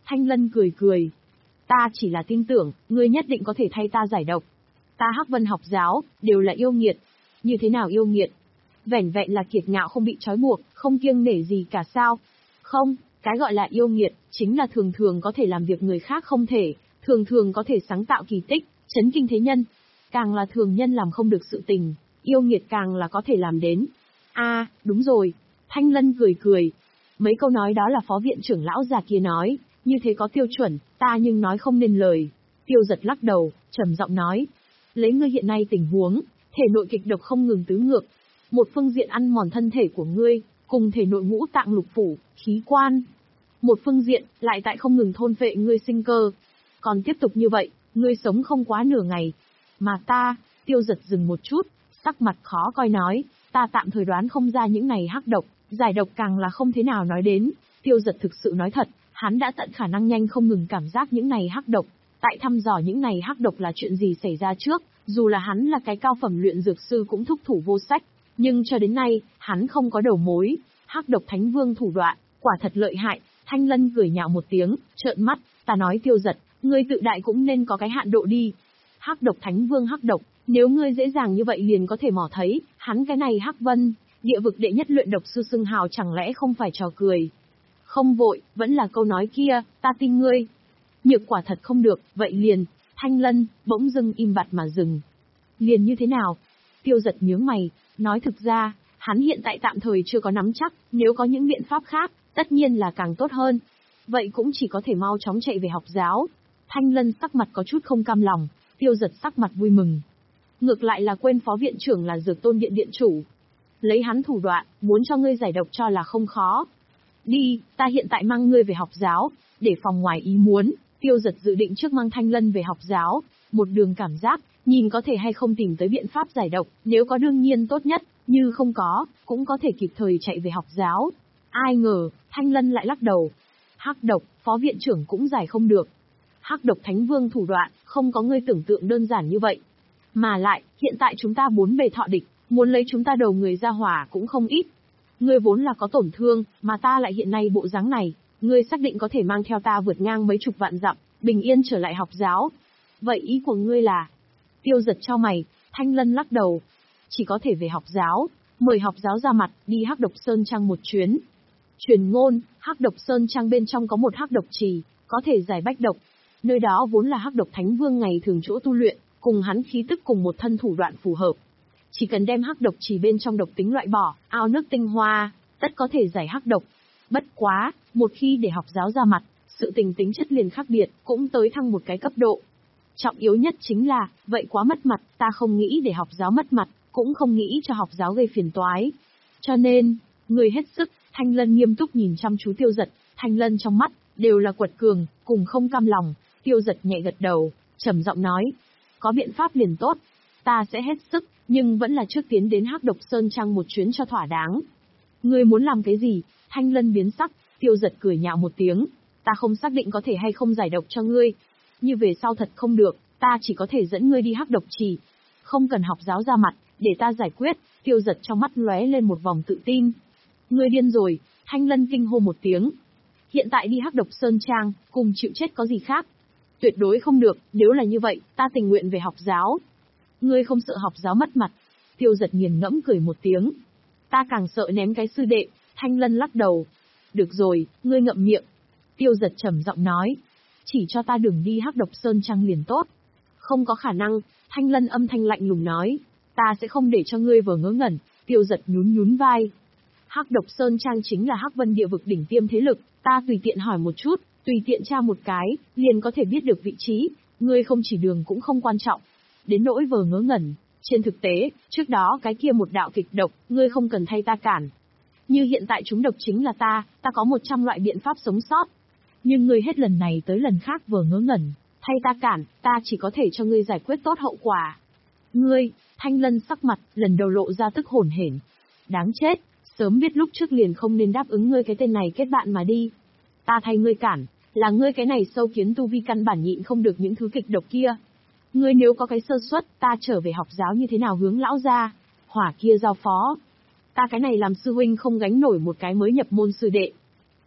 Thanh Lân cười cười. Ta chỉ là tin tưởng, ngươi nhất định có thể thay ta giải độc. Ta Hắc Vân học giáo, đều là yêu nghiệt. Như thế nào yêu nghiệt? Vẻn vẹn là kiệt ngạo không bị trói buộc, không kiêng nể gì cả sao? Không, cái gọi là yêu nghiệt, chính là thường thường có thể làm việc người khác không thể, thường thường có thể sáng tạo kỳ tích, chấn kinh thế nhân. Càng là thường nhân làm không được sự tình, yêu nghiệt càng là có thể làm đến. A, à, đúng rồi. Thanh Lân cười cười. Mấy câu nói đó là phó viện trưởng lão già kia nói, như thế có tiêu chuẩn, ta nhưng nói không nên lời. Tiêu Giật lắc đầu, trầm giọng nói. Lấy ngươi hiện nay tình huống, thể nội kịch độc không ngừng tứ ngược. Một phương diện ăn mòn thân thể của ngươi, cùng thể nội ngũ tạng lục phủ, khí quan. Một phương diện, lại tại không ngừng thôn phệ ngươi sinh cơ. Còn tiếp tục như vậy, ngươi sống không quá nửa ngày. Mà ta, Tiêu Giật dừng một chút, sắc mặt khó coi nói, ta tạm thời đoán không ra những này hắc độc, giải độc càng là không thế nào nói đến. Tiêu Giật thực sự nói thật, hắn đã tận khả năng nhanh không ngừng cảm giác những này hắc độc. Tại thăm dò những này hắc độc là chuyện gì xảy ra trước, dù là hắn là cái cao phẩm luyện dược sư cũng thúc thủ vô sách, nhưng cho đến nay, hắn không có đầu mối. Hắc độc Thánh Vương thủ đoạn, quả thật lợi hại. Thanh Lân cười nhạo một tiếng, trợn mắt, ta nói Tiêu Giật, ngươi tự đại cũng nên có cái hạn độ đi. Hắc độc Thánh Vương hắc độc, nếu ngươi dễ dàng như vậy liền có thể mò thấy, hắn cái này Hắc Vân, địa vực đệ nhất luyện độc sư xưng hào chẳng lẽ không phải trò cười. Không vội, vẫn là câu nói kia, ta tin ngươi. Nhược quả thật không được, vậy liền, Thanh Lân, bỗng dưng im bặt mà dừng. Liền như thế nào? Tiêu Giật nhướng mày, nói thực ra, hắn hiện tại tạm thời chưa có nắm chắc, nếu có những biện pháp khác, tất nhiên là càng tốt hơn. Vậy cũng chỉ có thể mau chóng chạy về học giáo. Thanh Lân sắc mặt có chút không cam lòng, Tiêu Giật sắc mặt vui mừng. Ngược lại là quên phó viện trưởng là Dược Tôn Điện điện chủ. Lấy hắn thủ đoạn, muốn cho ngươi giải độc cho là không khó. Đi, ta hiện tại mang ngươi về học giáo, để phòng ngoài ý muốn. Tiêu Giật dự định trước mang Thanh Lân về học giáo, một đường cảm giác, nhìn có thể hay không tìm tới biện pháp giải độc, nếu có đương nhiên tốt nhất, như không có, cũng có thể kịp thời chạy về học giáo. Ai ngờ, Thanh Lân lại lắc đầu. Hắc độc, phó viện trưởng cũng giải không được. Hắc độc Thánh Vương thủ đoạn, không có ngươi tưởng tượng đơn giản như vậy. Mà lại, hiện tại chúng ta bốn bề thọ địch, muốn lấy chúng ta đầu người ra hỏa cũng không ít. Ngươi vốn là có tổn thương, mà ta lại hiện nay bộ dáng này, ngươi xác định có thể mang theo ta vượt ngang mấy chục vạn dặm, bình yên trở lại học giáo. Vậy ý của ngươi là? Tiêu Giật cho mày, Thanh Lân lắc đầu. Chỉ có thể về học giáo, mời học giáo ra mặt, đi Hắc Độc Sơn Trang một chuyến. Truyền ngôn, Hắc Độc Sơn Trang bên trong có một Hắc Độc Trì, có thể giải bách độc. Nơi đó vốn là Hắc Độc Thánh Vương ngày thường chỗ tu luyện, cùng hắn khí tức cùng một thân thủ đoạn phù hợp. Chỉ cần đem Hắc Độc Trì bên trong độc tính loại bỏ, ao nước tinh hoa, tất có thể giải hắc độc. Bất quá, một khi để học giáo ra mặt, sự tình tính chất liền khác biệt, cũng tới thăng một cái cấp độ. Trọng yếu nhất chính là, vậy quá mất mặt, ta không nghĩ để học giáo mất mặt, cũng không nghĩ cho học giáo gây phiền toái. Cho nên, người hết sức, Thanh Lân nghiêm túc nhìn chăm chú Tiêu Giật, Thanh Lân trong mắt, đều là quật cường, cùng không cam lòng. Tiêu Giật nhẹ gật đầu, trầm giọng nói, có biện pháp liền tốt, ta sẽ hết sức, nhưng vẫn là trước tiến đến Hắc Độc Sơn Trang một chuyến cho thỏa đáng. Ngươi muốn làm cái gì? Thanh Lân biến sắc, Tiêu Giật cười nhạo một tiếng, ta không xác định có thể hay không giải độc cho ngươi. Như về sau thật không được, ta chỉ có thể dẫn ngươi đi Hắc Độc Trì. Không cần học giáo ra mặt, để ta giải quyết. Tiêu Giật trong mắt lóe lên một vòng tự tin. Ngươi điên rồi, Thanh Lân kinh hô một tiếng. Hiện tại đi Hắc Độc Sơn Trang, cùng chịu chết có gì khác? Tuyệt đối không được, nếu là như vậy, ta tình nguyện về học giáo. Ngươi không sợ học giáo mất mặt? Tiêu Giật nghiền ngẫm cười một tiếng. Ta càng sợ ném cái sư đệ. Thanh Lân lắc đầu. Được rồi, ngươi ngậm miệng. Tiêu Giật trầm giọng nói. Chỉ cho ta đường đi Hắc Độc Sơn Trang liền tốt. Không có khả năng, Thanh Lân âm thanh lạnh lùng nói. Ta sẽ không để cho ngươi vờ ngớ ngẩn. Tiêu Giật nhún nhún vai. Hắc Độc Sơn Trang chính là Hắc Vân địa vực đỉnh tiêm thế lực, ta tùy tiện hỏi một chút, tùy tiện tra một cái, liền có thể biết được vị trí, ngươi không chỉ đường cũng không quan trọng. Đến nỗi vờ ngớ ngẩn, trên thực tế, trước đó cái kia một đạo kịch độc, ngươi không cần thay ta cản. Như hiện tại chúng độc chính là ta, ta có một trăm loại biện pháp sống sót. Nhưng ngươi hết lần này tới lần khác vờ ngớ ngẩn, thay ta cản, ta chỉ có thể cho ngươi giải quyết tốt hậu quả. Ngươi, Thanh Lân sắc mặt, lần đầu lộ ra tức hổn hển. Đáng chết, sớm biết lúc trước liền không nên đáp ứng ngươi cái tên này kết bạn mà đi. Ta thay ngươi cản, là ngươi cái này sâu kiến tu vi căn bản nhịn không được những thứ kịch độc kia. Ngươi nếu có cái sơ suất, ta trở về học giáo như thế nào hướng lão ra, hỏa kia giao phó. Ta cái này làm sư huynh không gánh nổi một cái mới nhập môn sư đệ.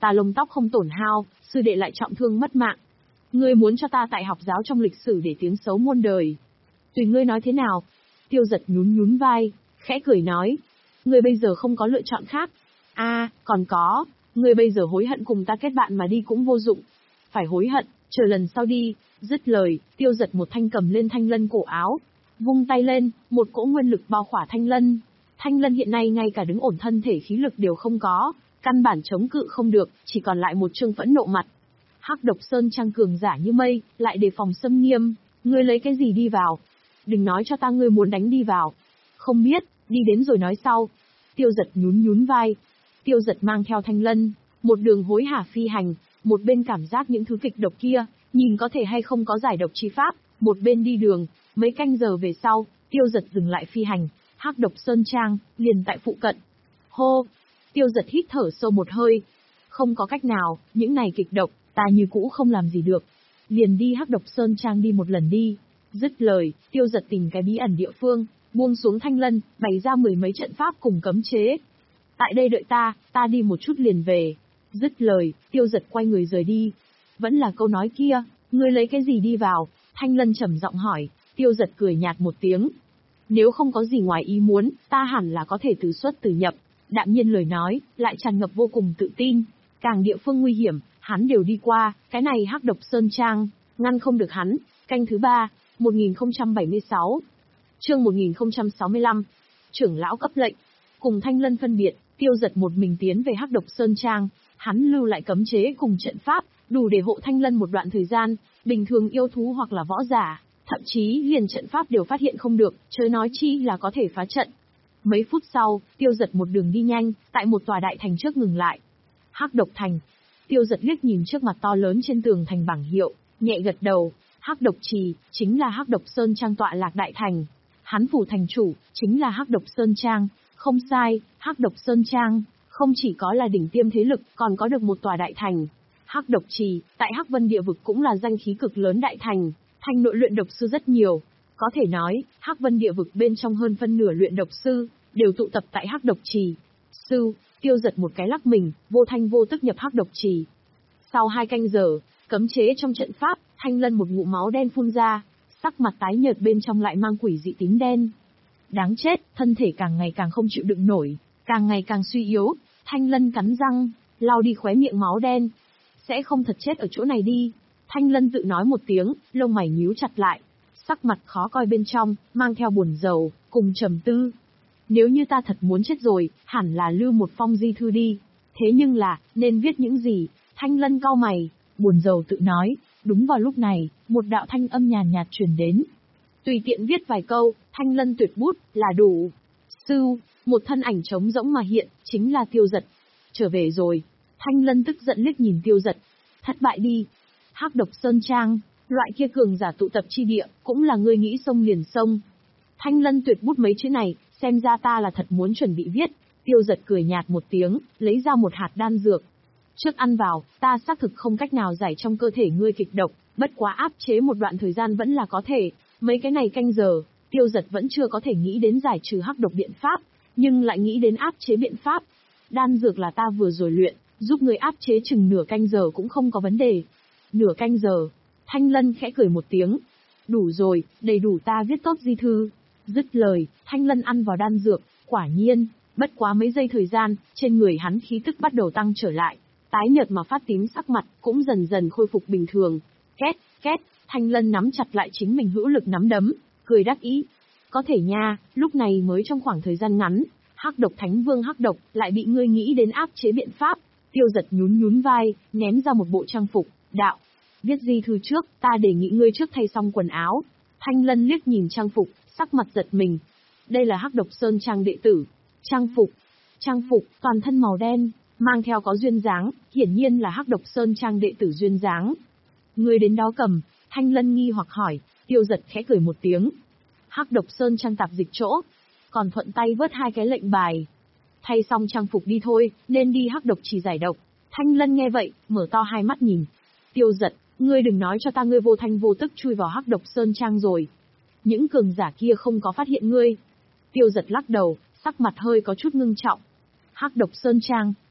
ta lông tóc không tổn hao, sư đệ lại trọng thương mất mạng. Ngươi muốn cho ta tại học giáo trong lịch sử để tiếng xấu muôn đời. Tùy ngươi nói thế nào. Tiêu Giật nhún nhún vai, khẽ cười nói. Ngươi bây giờ không có lựa chọn khác. a à, còn có, ngươi bây giờ hối hận cùng ta kết bạn mà đi cũng vô dụng. Phải hối hận, chờ lần sau đi. Dứt lời, Tiêu Giật một thanh cầm lên thanh lân cổ áo. Vung tay lên, một cỗ nguyên lực bao khỏa thanh lân. Thanh lân hiện nay ngay cả đứng ổn thân thể khí lực đều không có, căn bản chống cự không được, chỉ còn lại một trương phẫn nộ mặt. Hắc Độc Sơn Trang cường giả như mây, lại đề phòng xâm nghiêm, ngươi lấy cái gì đi vào? Đừng nói cho ta ngươi muốn đánh đi vào. Không biết, đi đến rồi nói sau. Tiêu Giật nhún nhún vai. Tiêu Giật mang theo thanh lân, một đường hối hả phi hành, một bên cảm giác những thứ kịch độc kia, nhìn có thể hay không có giải độc chi pháp, một bên đi đường. Mấy canh giờ về sau, Tiêu Giật dừng lại phi hành, Hắc Độc Sơn Trang, liền tại phụ cận. Hô! Tiêu Giật hít thở sâu một hơi. Không có cách nào, những này kịch độc, ta như cũ không làm gì được. Liền đi Hắc Độc Sơn Trang đi một lần đi. Dứt lời, Tiêu Giật tìm cái bí ẩn địa phương, buông xuống thanh lân, bày ra mười mấy trận pháp cùng cấm chế. Tại đây đợi ta, ta đi một chút liền về. Dứt lời, Tiêu Giật quay người rời đi. Vẫn là câu nói kia, ngươi lấy cái gì đi vào? Thanh lân trầm giọng hỏi. Tiêu Giật cười nhạt một tiếng. Nếu không có gì ngoài ý muốn, ta hẳn là có thể từ xuất từ nhập. Đạm nhiên lời nói, lại tràn ngập vô cùng tự tin. Càng địa phương nguy hiểm, hắn đều đi qua, cái này Hắc Độc Sơn Trang, ngăn không được hắn. Canh thứ ba, một nghìn không trăm bảy mươi sáu. Chương một nghìn không trăm sáu mươi lăm. Trưởng lão cấp lệnh. Cùng Thanh Lân phân biệt, Tiêu Giật một mình tiến về Hắc Độc Sơn Trang, hắn lưu lại cấm chế cùng trận pháp, đủ để hộ Thanh Lân một đoạn thời gian, bình thường yêu thú hoặc là võ giả, thậm chí liền trận pháp đều phát hiện không được, chớ nói chi là có thể phá trận. Mấy phút sau, Tiêu Giật một đường đi nhanh, tại một tòa đại thành trước ngừng lại. Hắc Độc Thành. Tiêu Giật liếc nhìn trước mặt to lớn trên tường thành bảng hiệu, nhẹ gật đầu. Hắc Độc Trì, chính là Hắc Độc Sơn Trang tọa lạc đại thành. Hắn phủ thành chủ, chính là Hắc Độc Sơn Trang. Không sai, Hắc Độc Sơn Trang, không chỉ có là đỉnh tiêm thế lực, còn có được một tòa đại thành. Hắc Độc Trì, tại Hắc Vân địa vực cũng là danh khí cực lớn đại thành, thành nội luyện độc sư rất nhiều. Có thể nói, Hắc Vân địa vực bên trong hơn phân nửa luyện độc sư, đều tụ tập tại Hắc Độc Trì. Sư, Tiêu Giật một cái lắc mình, vô thanh vô tức nhập Hắc Độc Trì. Sau hai canh giờ, cấm chế trong trận pháp, Thanh Lân một ngụm máu đen phun ra, sắc mặt tái nhợt bên trong lại mang quỷ dị tím đen. Đáng chết, thân thể càng ngày càng không chịu đựng nổi, càng ngày càng suy yếu. Thanh Lân cắn răng, lau đi khóe miệng máu đen. Sẽ không thật chết ở chỗ này đi. Thanh Lân tự nói một tiếng, lông mày nhíu chặt lại, sắc mặt khó coi bên trong, mang theo buồn rầu, cùng trầm tư. Nếu như ta thật muốn chết rồi, hẳn là lưu một phong di thư đi. Thế nhưng là, nên viết những gì? Thanh Lân cau mày, buồn rầu tự nói. Đúng vào lúc này, một đạo thanh âm nhàn nhạt truyền đến. Tùy tiện viết vài câu, Thanh Lân tuyệt bút, là đủ. Sư, một thân ảnh trống rỗng mà hiện, chính là Tiêu Giật. Trở về rồi. Thanh Lân tức giận liếc nhìn Tiêu Giật. Thất bại đi. Hắc Độc Sơn Trang, loại kia cường giả tụ tập chi địa, cũng là ngươi nghĩ xông liền xông. Thanh Lân tuyệt bút mấy chữ này, xem ra ta là thật muốn chuẩn bị viết. Tiêu Giật cười nhạt một tiếng, lấy ra một hạt đan dược. Trước ăn vào, ta xác thực không cách nào giải trong cơ thể ngươi kịch độc, bất quá áp chế một đoạn thời gian vẫn là có thể. Mấy cái này canh giờ, Tiêu Giật vẫn chưa có thể nghĩ đến giải trừ hắc độc biện pháp, nhưng lại nghĩ đến áp chế biện pháp. Đan dược là ta vừa rồi luyện, giúp người áp chế chừng nửa canh giờ cũng không có vấn đề. Nửa canh giờ, Thanh Lân khẽ cười một tiếng. Đủ rồi, đầy đủ ta viết tốt di thư. Dứt lời, Thanh Lân ăn vào đan dược, quả nhiên, bất quá mấy giây thời gian, trên người hắn khí tức bắt đầu tăng trở lại. Tái nhợt mà phát tím sắc mặt, cũng dần dần khôi phục bình thường. Két, két, Thanh Lân nắm chặt lại chính mình hữu lực nắm đấm, cười đắc ý. Có thể nha, lúc này mới trong khoảng thời gian ngắn, Hắc Độc Thánh Vương Hắc Độc lại bị ngươi nghĩ đến áp chế biện pháp. Tiêu Giật nhún nhún vai, ném ra một bộ trang phục, đạo. Viết di thư trước, ta đề nghị ngươi trước thay xong quần áo. Thanh Lân liếc nhìn trang phục, sắc mặt giật mình. Đây là Hắc Độc Sơn Trang đệ tử. Trang phục. Trang phục, toàn thân màu đen, mang theo có duyên dáng, hiển nhiên là Hắc Độc Sơn Trang đệ tử duyên dáng. Ngươi đến đó cầm, Thanh Lân nghi hoặc hỏi, Tiêu Giật khẽ cười một tiếng. Hắc Độc Sơn Trang tạp dịch chỗ, còn thuận tay vớt hai cái lệnh bài. Thay xong trang phục đi thôi, nên đi Hắc Độc Trì giải độc. Thanh Lân nghe vậy, mở to hai mắt nhìn. Tiêu Giật, ngươi đừng nói cho ta ngươi vô thanh vô tức chui vào Hắc Độc Sơn Trang rồi. Những cường giả kia không có phát hiện ngươi. Tiêu Giật lắc đầu, sắc mặt hơi có chút ngưng trọng. Hắc Độc Sơn Trang,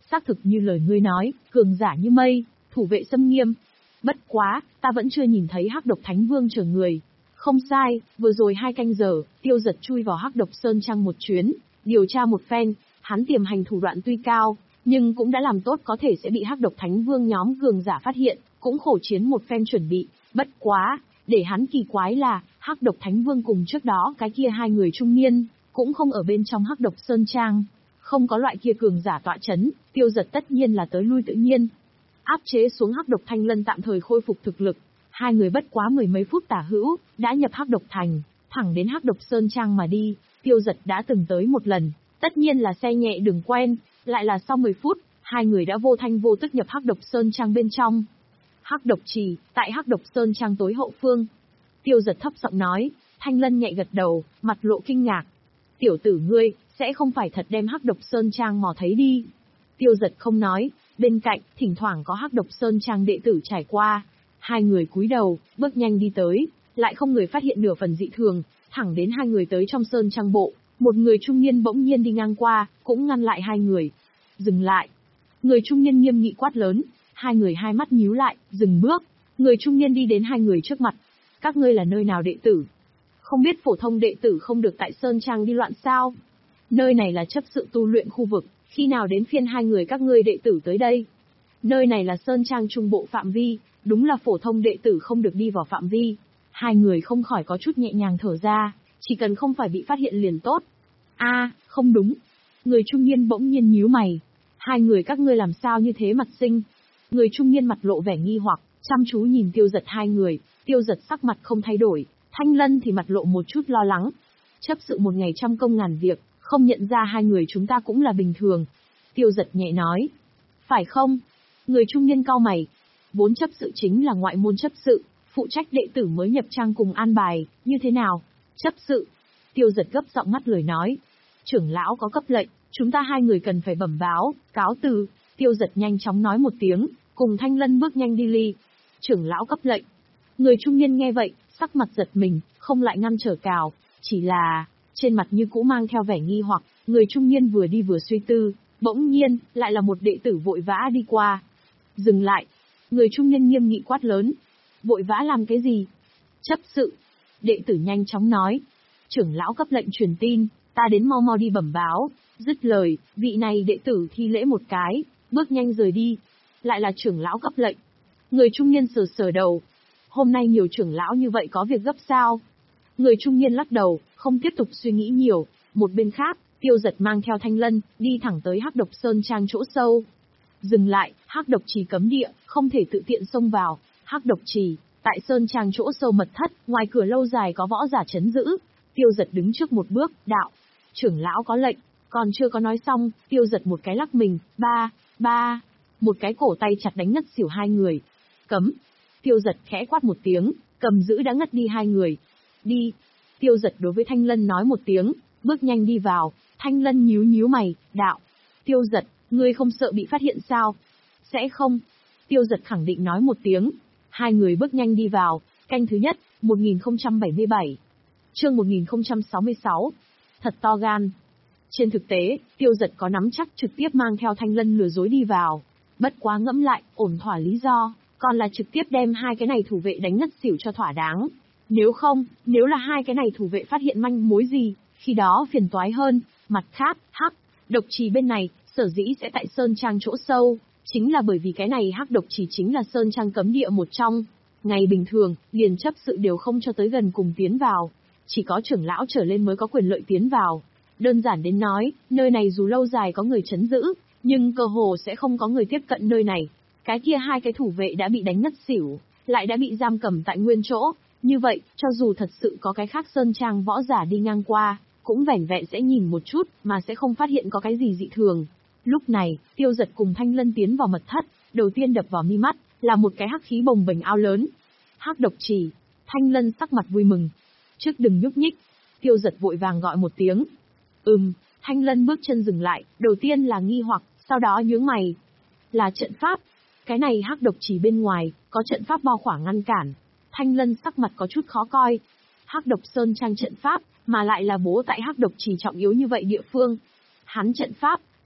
Xác thực như lời ngươi nói, cường giả như mây, thủ vệ xâm nghiêm. Bất quá, ta vẫn chưa nhìn thấy Hắc Độc Thánh Vương chở người. Không sai, vừa rồi hai canh giờ, Tiêu Giật chui vào Hắc Độc Sơn Trang một chuyến, điều tra một phen, hắn tiềm hành thủ đoạn tuy cao, nhưng cũng đã làm tốt có thể sẽ bị Hắc Độc Thánh Vương nhóm cường giả phát hiện, cũng khổ chiến một phen chuẩn bị. Bất quá, để hắn kỳ quái là, Hắc Độc Thánh Vương cùng trước đó cái kia hai người trung niên, cũng không ở bên trong Hắc Độc Sơn Trang. Không có loại kia cường giả tọa chấn, Tiêu Giật tất nhiên là tới lui tự nhiên. Áp chế xuống Hắc Độc Thanh Lân tạm thời khôi phục thực lực, hai người bất quá mười mấy phút tả hữu, đã nhập Hắc Độc Thành, thẳng đến Hắc Độc Sơn Trang mà đi. Tiêu Giật đã từng tới một lần, tất nhiên là xe nhẹ đường quen, lại là sau mười phút, hai người đã vô thanh vô tức nhập Hắc Độc Sơn Trang bên trong. Hắc Độc Trì, tại Hắc Độc Sơn Trang tối hậu phương. Tiêu Giật thấp giọng nói, Thanh Lân nhẹ gật đầu, mặt lộ kinh ngạc. Tiểu tử ngươi, sẽ không phải thật đem Hắc Độc Sơn Trang mò thấy đi. Tiêu Giật không nói, bên cạnh, thỉnh thoảng có Hắc Độc Sơn Trang đệ tử trải qua. Hai người cúi đầu, bước nhanh đi tới, lại không người phát hiện nửa phần dị thường, thẳng đến hai người tới trong Sơn Trang bộ. Một người trung niên bỗng nhiên đi ngang qua, cũng ngăn lại hai người. Dừng lại. Người trung niên nghiêm nghị quát lớn, hai người hai mắt nhíu lại, dừng bước. Người trung niên đi đến hai người trước mặt. Các ngươi là nơi nào đệ tử? Không biết phổ thông đệ tử không được tại Sơn Trang đi loạn sao? Nơi này là chấp sự tu luyện khu vực, khi nào đến phiên hai người các ngươi đệ tử tới đây? Nơi này là Sơn Trang trung bộ phạm vi, đúng là phổ thông đệ tử không được đi vào phạm vi. Hai người không khỏi có chút nhẹ nhàng thở ra, chỉ cần không phải bị phát hiện liền tốt. A, à, không đúng. Người trung niên bỗng nhiên nhíu mày. Hai người các ngươi làm sao như thế mặt sinh? Người trung niên mặt lộ vẻ nghi hoặc, chăm chú nhìn Tiêu Giật hai người. Tiêu Giật sắc mặt không thay đổi, Thanh Lân thì mặt lộ một chút lo lắng. Chấp sự một ngày trăm công ngàn việc, không nhận ra hai người chúng ta cũng là bình thường. Tiêu Giật nhẹ nói. Phải không? Người trung niên cau mày. Bốn chấp sự chính là ngoại môn chấp sự, phụ trách đệ tử mới nhập trang cùng an bài, như thế nào? Chấp sự. Tiêu Giật gấp giọng ngắt lời nói. Trưởng lão có cấp lệnh, chúng ta hai người cần phải bẩm báo, cáo từ. Tiêu Giật nhanh chóng nói một tiếng, cùng Thanh Lân bước nhanh đi ly. Trưởng lão cấp lệnh. Người trung niên nghe vậy, sắc mặt giật mình, không lại ngăn trở cào, chỉ là, trên mặt như cũ mang theo vẻ nghi hoặc, người trung niên vừa đi vừa suy tư, bỗng nhiên, lại là một đệ tử vội vã đi qua. Dừng lại. Người trung niên nghiêm nghị quát lớn. Vội vã làm cái gì? Chấp sự. Đệ tử nhanh chóng nói. Trưởng lão cấp lệnh truyền tin, ta đến mau mau đi bẩm báo. Dứt lời, vị này đệ tử thi lễ một cái, bước nhanh rời đi. Lại là trưởng lão cấp lệnh. Người trung niên sờ sờ đầu. Hôm nay nhiều trưởng lão như vậy có việc gấp sao? Người trung niên lắc đầu, không tiếp tục suy nghĩ nhiều. Một bên khác, Tiêu Giật mang theo Thanh Lân, đi thẳng tới Hắc Độc Sơn Trang chỗ sâu. Dừng lại, Hắc Độc Trì cấm địa, không thể tự tiện xông vào. Hắc Độc Trì, tại Sơn Trang chỗ sâu mật thất, ngoài cửa lâu dài có võ giả trấn giữ. Tiêu Giật đứng trước một bước, đạo. Trưởng lão có lệnh, còn chưa có nói xong, Tiêu Giật một cái lắc mình, ba, ba. Một cái cổ tay chặt đánh ngất xỉu hai người. Cấm. Tiêu Giật khẽ quát một tiếng, cầm giữ đã ngất đi hai người. Đi. Tiêu Giật đối với Thanh Lân nói một tiếng, bước nhanh đi vào. Thanh Lân nhíu nhíu mày, đạo. Tiêu Giật, ngươi không sợ bị phát hiện sao? Sẽ không. Tiêu Giật khẳng định nói một tiếng. Hai người bước nhanh đi vào. Canh thứ nhất, một nghìn không trăm bảy mươi bảy. Chương một nghìn không trăm sáu mươi sáu. Thật to gan. Trên thực tế, Tiêu Giật có nắm chắc trực tiếp mang theo Thanh Lân lừa dối đi vào. Bất quá ngẫm lại, ổn thỏa lý do, còn là trực tiếp đem hai cái này thủ vệ đánh ngất xỉu cho thỏa đáng. Nếu không, nếu là hai cái này thủ vệ phát hiện manh mối gì, khi đó phiền toái hơn. Mặt khác, Hắc Độc Trì bên này, sở dĩ sẽ tại Sơn Trang chỗ sâu, chính là bởi vì cái này Hắc Độc Trì chính là Sơn Trang cấm địa một trong. Ngày bình thường, liền chấp sự đều không cho tới gần cùng tiến vào. Chỉ có trưởng lão trở lên mới có quyền lợi tiến vào. Đơn giản đến nói, nơi này dù lâu dài có người trấn giữ, nhưng cơ hồ sẽ không có người tiếp cận nơi này. Cái kia hai cái thủ vệ đã bị đánh ngất xỉu, lại đã bị giam cầm tại nguyên chỗ. Như vậy, cho dù thật sự có cái khác Sơn Trang võ giả đi ngang qua, cũng vẻn vẹn sẽ nhìn một chút, mà sẽ không phát hiện có cái gì dị thường. Lúc này, Tiêu Giật cùng Thanh Lân tiến vào mật thất, đầu tiên đập vào mi mắt, là một cái hắc khí bồng bềnh ao lớn. Hắc Độc Trì. Thanh Lân sắc mặt vui mừng. Trước đừng nhúc nhích. Tiêu Giật vội vàng gọi một tiếng. Ừm, Thanh Lân bước chân dừng lại, đầu tiên là nghi hoặc, sau đó nhướng mày. Là trận pháp. Cái này Hắc Độc Trì bên ngoài, có trận pháp bao khoảng ngăn cản. Thanh Lân sắc mặt có chút khó coi. Hắc Độc Sơn Trang trận pháp, mà lại là bố tại Hắc Độc Trì trọng yếu như vậy địa phương. Hắn trận pháp,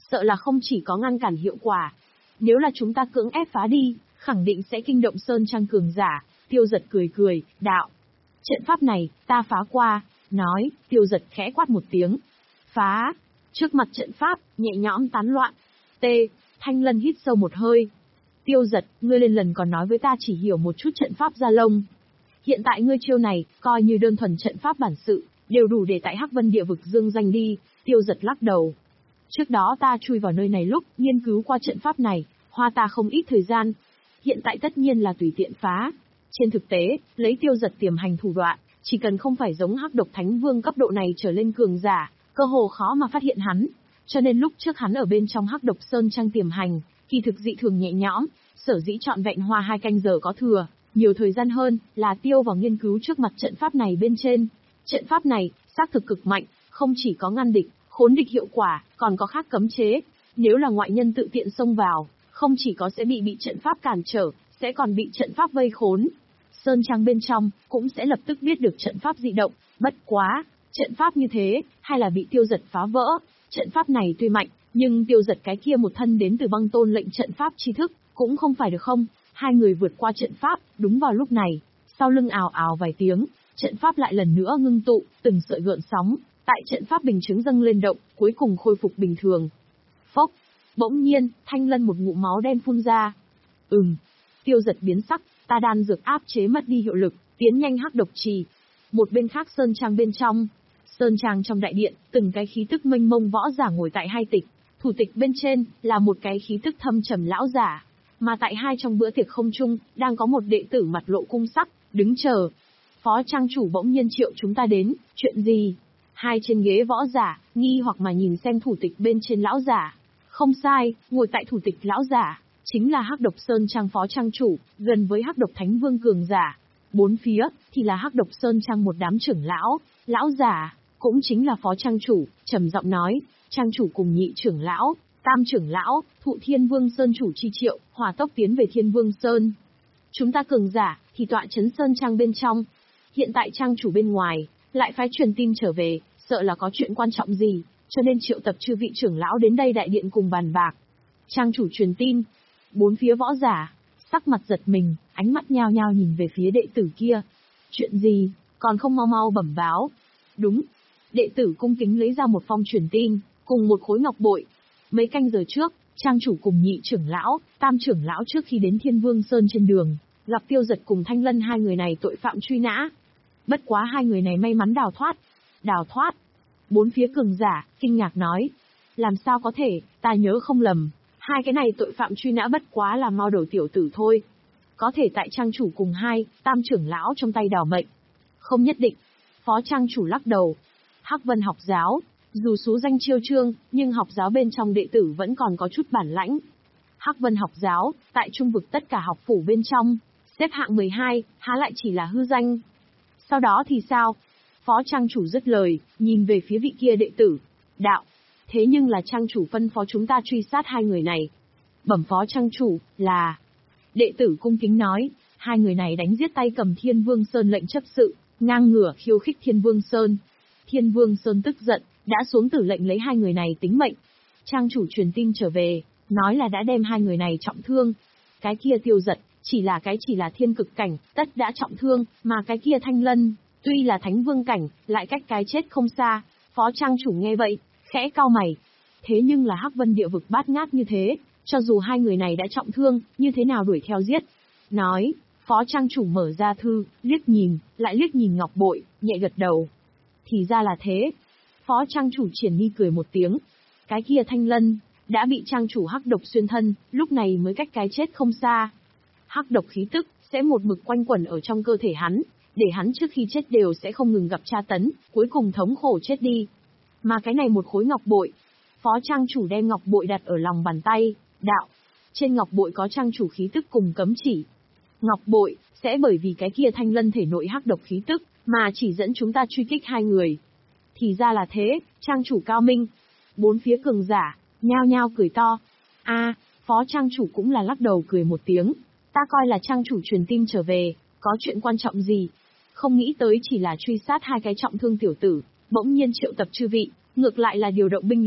sợ là không chỉ có ngăn cản hiệu quả. Nếu là chúng ta cưỡng ép phá đi, khẳng định sẽ kinh động Sơn Trang cường giả. Tiêu Giật cười cười, đạo. Trận pháp này, ta phá qua. Nói, Tiêu Giật khẽ quát một tiếng. Phá. Trước mặt trận pháp, nhẹ nhõm tán loạn. T. Thanh Lân hít sâu một hơi. Tiêu Giật, ngươi lên lần còn nói với ta chỉ hiểu một chút trận pháp gia lông. Hiện tại ngươi chiêu này, coi như đơn thuần trận pháp bản sự, đều đủ để tại Hắc Vân địa vực dương danh đi. Tiêu Giật lắc đầu. Trước đó ta chui vào nơi này lúc, nghiên cứu qua trận pháp này, hoa ta không ít thời gian. Hiện tại tất nhiên là tùy tiện phá. Trên thực tế, lấy Tiêu Giật tiềm hành thủ đoạn, chỉ cần không phải giống Hắc Độc Thánh Vương cấp độ này trở lên cường giả, cơ hồ khó mà phát hiện hắn. Cho nên lúc trước hắn ở bên trong Hắc Độc Sơn Trang tiềm hành, kỳ thực dị thường nhẹ nhõm, sở dĩ trọn vẹn hoa hai canh giờ có thừa, nhiều thời gian hơn là tiêu vào nghiên cứu trước mặt trận pháp này bên trên. Trận pháp này, xác thực cực mạnh, không chỉ có ngăn địch, khốn địch hiệu quả, còn có khác cấm chế. Nếu là ngoại nhân tự tiện xông vào, không chỉ có sẽ bị bị trận pháp cản trở, sẽ còn bị trận pháp vây khốn. Sơn Trang bên trong, cũng sẽ lập tức biết được trận pháp dị động, bất quá, trận pháp như thế, hay là bị Tiêu Giật phá vỡ. Trận pháp này tuy mạnh, nhưng Tiêu Giật cái kia một thân đến từ băng tôn lệnh trận pháp tri thức, cũng không phải được không. Hai người vượt qua trận pháp, đúng vào lúc này, sau lưng ào ào vài tiếng, trận pháp lại lần nữa ngưng tụ, từng sợi gợn sóng, tại trận pháp bình chứng dâng lên động, cuối cùng khôi phục bình thường. Phốc, bỗng nhiên, Thanh Lân một ngụm máu đen phun ra. Ừm, Tiêu Giật biến sắc, ta đan dược áp chế mất đi hiệu lực, tiến nhanh Hắc Độc Trì. Một bên khác Sơn Trang bên trong, Sơn Trang trong đại điện, từng cái khí tức mênh mông võ giả ngồi tại hai tịch, thủ tịch bên trên là một cái khí tức thâm trầm lão giả, mà tại hai trong bữa tiệc không chung, đang có một đệ tử mặt lộ cung sắc, đứng chờ. Phó trang chủ bỗng nhiên triệu chúng ta đến, chuyện gì? Hai trên ghế võ giả, nghi hoặc mà nhìn xem thủ tịch bên trên lão giả. Không sai, ngồi tại thủ tịch lão giả, chính là Hắc Độc Sơn Trang phó trang chủ, gần với Hắc Độc Thánh Vương cường giả. Bốn phía, thì là Hắc Độc Sơn Trang một đám trưởng lão, lão giả, cũng chính là phó trang chủ, trầm giọng nói, trang chủ cùng nhị trưởng lão, tam trưởng lão, thụ Thiên Vương Sơn chủ chi triệu, hỏa tốc tiến về Thiên Vương Sơn. Chúng ta cường giả, thì tọa chấn Sơn Trang bên trong. Hiện tại trang chủ bên ngoài, lại phái truyền tin trở về, sợ là có chuyện quan trọng gì, cho nên triệu tập chư vị trưởng lão đến đây đại điện cùng bàn bạc. Trang chủ truyền tin, bốn phía võ giả, sắc mặt giật mình, ánh mắt nhao nhao nhìn về phía đệ tử kia. Chuyện gì, còn không mau mau bẩm báo. Đúng, đệ tử cung kính lấy ra một phong truyền tin, cùng một khối ngọc bội. Mấy canh giờ trước, trang chủ cùng nhị trưởng lão, tam trưởng lão trước khi đến Thiên Vương Sơn trên đường, gặp Tiêu Giật cùng Thanh Lân hai người này tội phạm truy nã. Bất quá hai người này may mắn đào thoát. Đào thoát? Bốn phía cường giả, kinh ngạc nói. Làm sao có thể, ta nhớ không lầm. Hai cái này tội phạm truy nã bất quá là mau đầu tiểu tử thôi. Có thể tại trang chủ cùng hai, tam trưởng lão trong tay đào mệnh. Không nhất định. Phó trang chủ lắc đầu. Hắc Vân học giáo, dù số danh chiêu trương, nhưng học giáo bên trong đệ tử vẫn còn có chút bản lãnh. Hắc Vân học giáo, tại trung vực tất cả học phủ bên trong, xếp hạng mười hai, há lại chỉ là hư danh. Sau đó thì sao? Phó trang chủ dứt lời, nhìn về phía vị kia đệ tử. Đạo, thế nhưng là trang chủ phân phó chúng ta truy sát hai người này. Bẩm phó trang chủ, là... Đệ tử cung kính nói, hai người này đánh giết tay cầm Thiên Vương Sơn lệnh chấp sự, ngang ngửa khiêu khích Thiên Vương Sơn. Thiên Vương Sơn tức giận, đã xuống tử lệnh lấy hai người này tính mệnh. Trang chủ truyền tin trở về, nói là đã đem hai người này trọng thương. Cái kia Tiêu Giật, chỉ là cái chỉ là thiên cực cảnh, tất đã trọng thương, mà cái kia Thanh Lân, tuy là thánh vương cảnh, lại cách cái chết không xa. Phó trang chủ nghe vậy, khẽ cau mày. Thế nhưng là Hắc Vân địa vực bát ngát như thế, cho dù hai người này đã trọng thương, như thế nào đuổi theo giết? Nói, phó trang chủ mở ra thư, liếc nhìn, lại liếc nhìn ngọc bội, nhẹ gật đầu. Thì ra là thế. Phó trang chủ Triển Mi cười một tiếng. Cái kia Thanh Lân, đã bị trang chủ hắc độc xuyên thân, lúc này mới cách cái chết không xa. Hắc độc khí tức, sẽ một mực quanh quẩn ở trong cơ thể hắn, để hắn trước khi chết đều sẽ không ngừng gặp tra tấn, cuối cùng thống khổ chết đi. Mà cái này một khối ngọc bội. Phó trang chủ đem ngọc bội đặt ở lòng bàn tay, đạo. Trên ngọc bội có trang chủ khí tức cùng cấm chỉ. Ngọc bội, sẽ bởi vì cái kia Thanh Lân thể nội hắc độc khí tức, mà chỉ dẫn chúng ta truy kích hai người. Thì ra là thế, trang chủ cao minh. Bốn phía cường giả, nhao nhao cười to. A, à, phó trang chủ cũng là lắc đầu cười một tiếng. Ta coi là trang chủ truyền tin trở về, có chuyện quan trọng gì? Không nghĩ tới chỉ là truy sát hai cái trọng thương tiểu tử, bỗng nhiên triệu tập chư vị, ngược lại là điều động binh lực.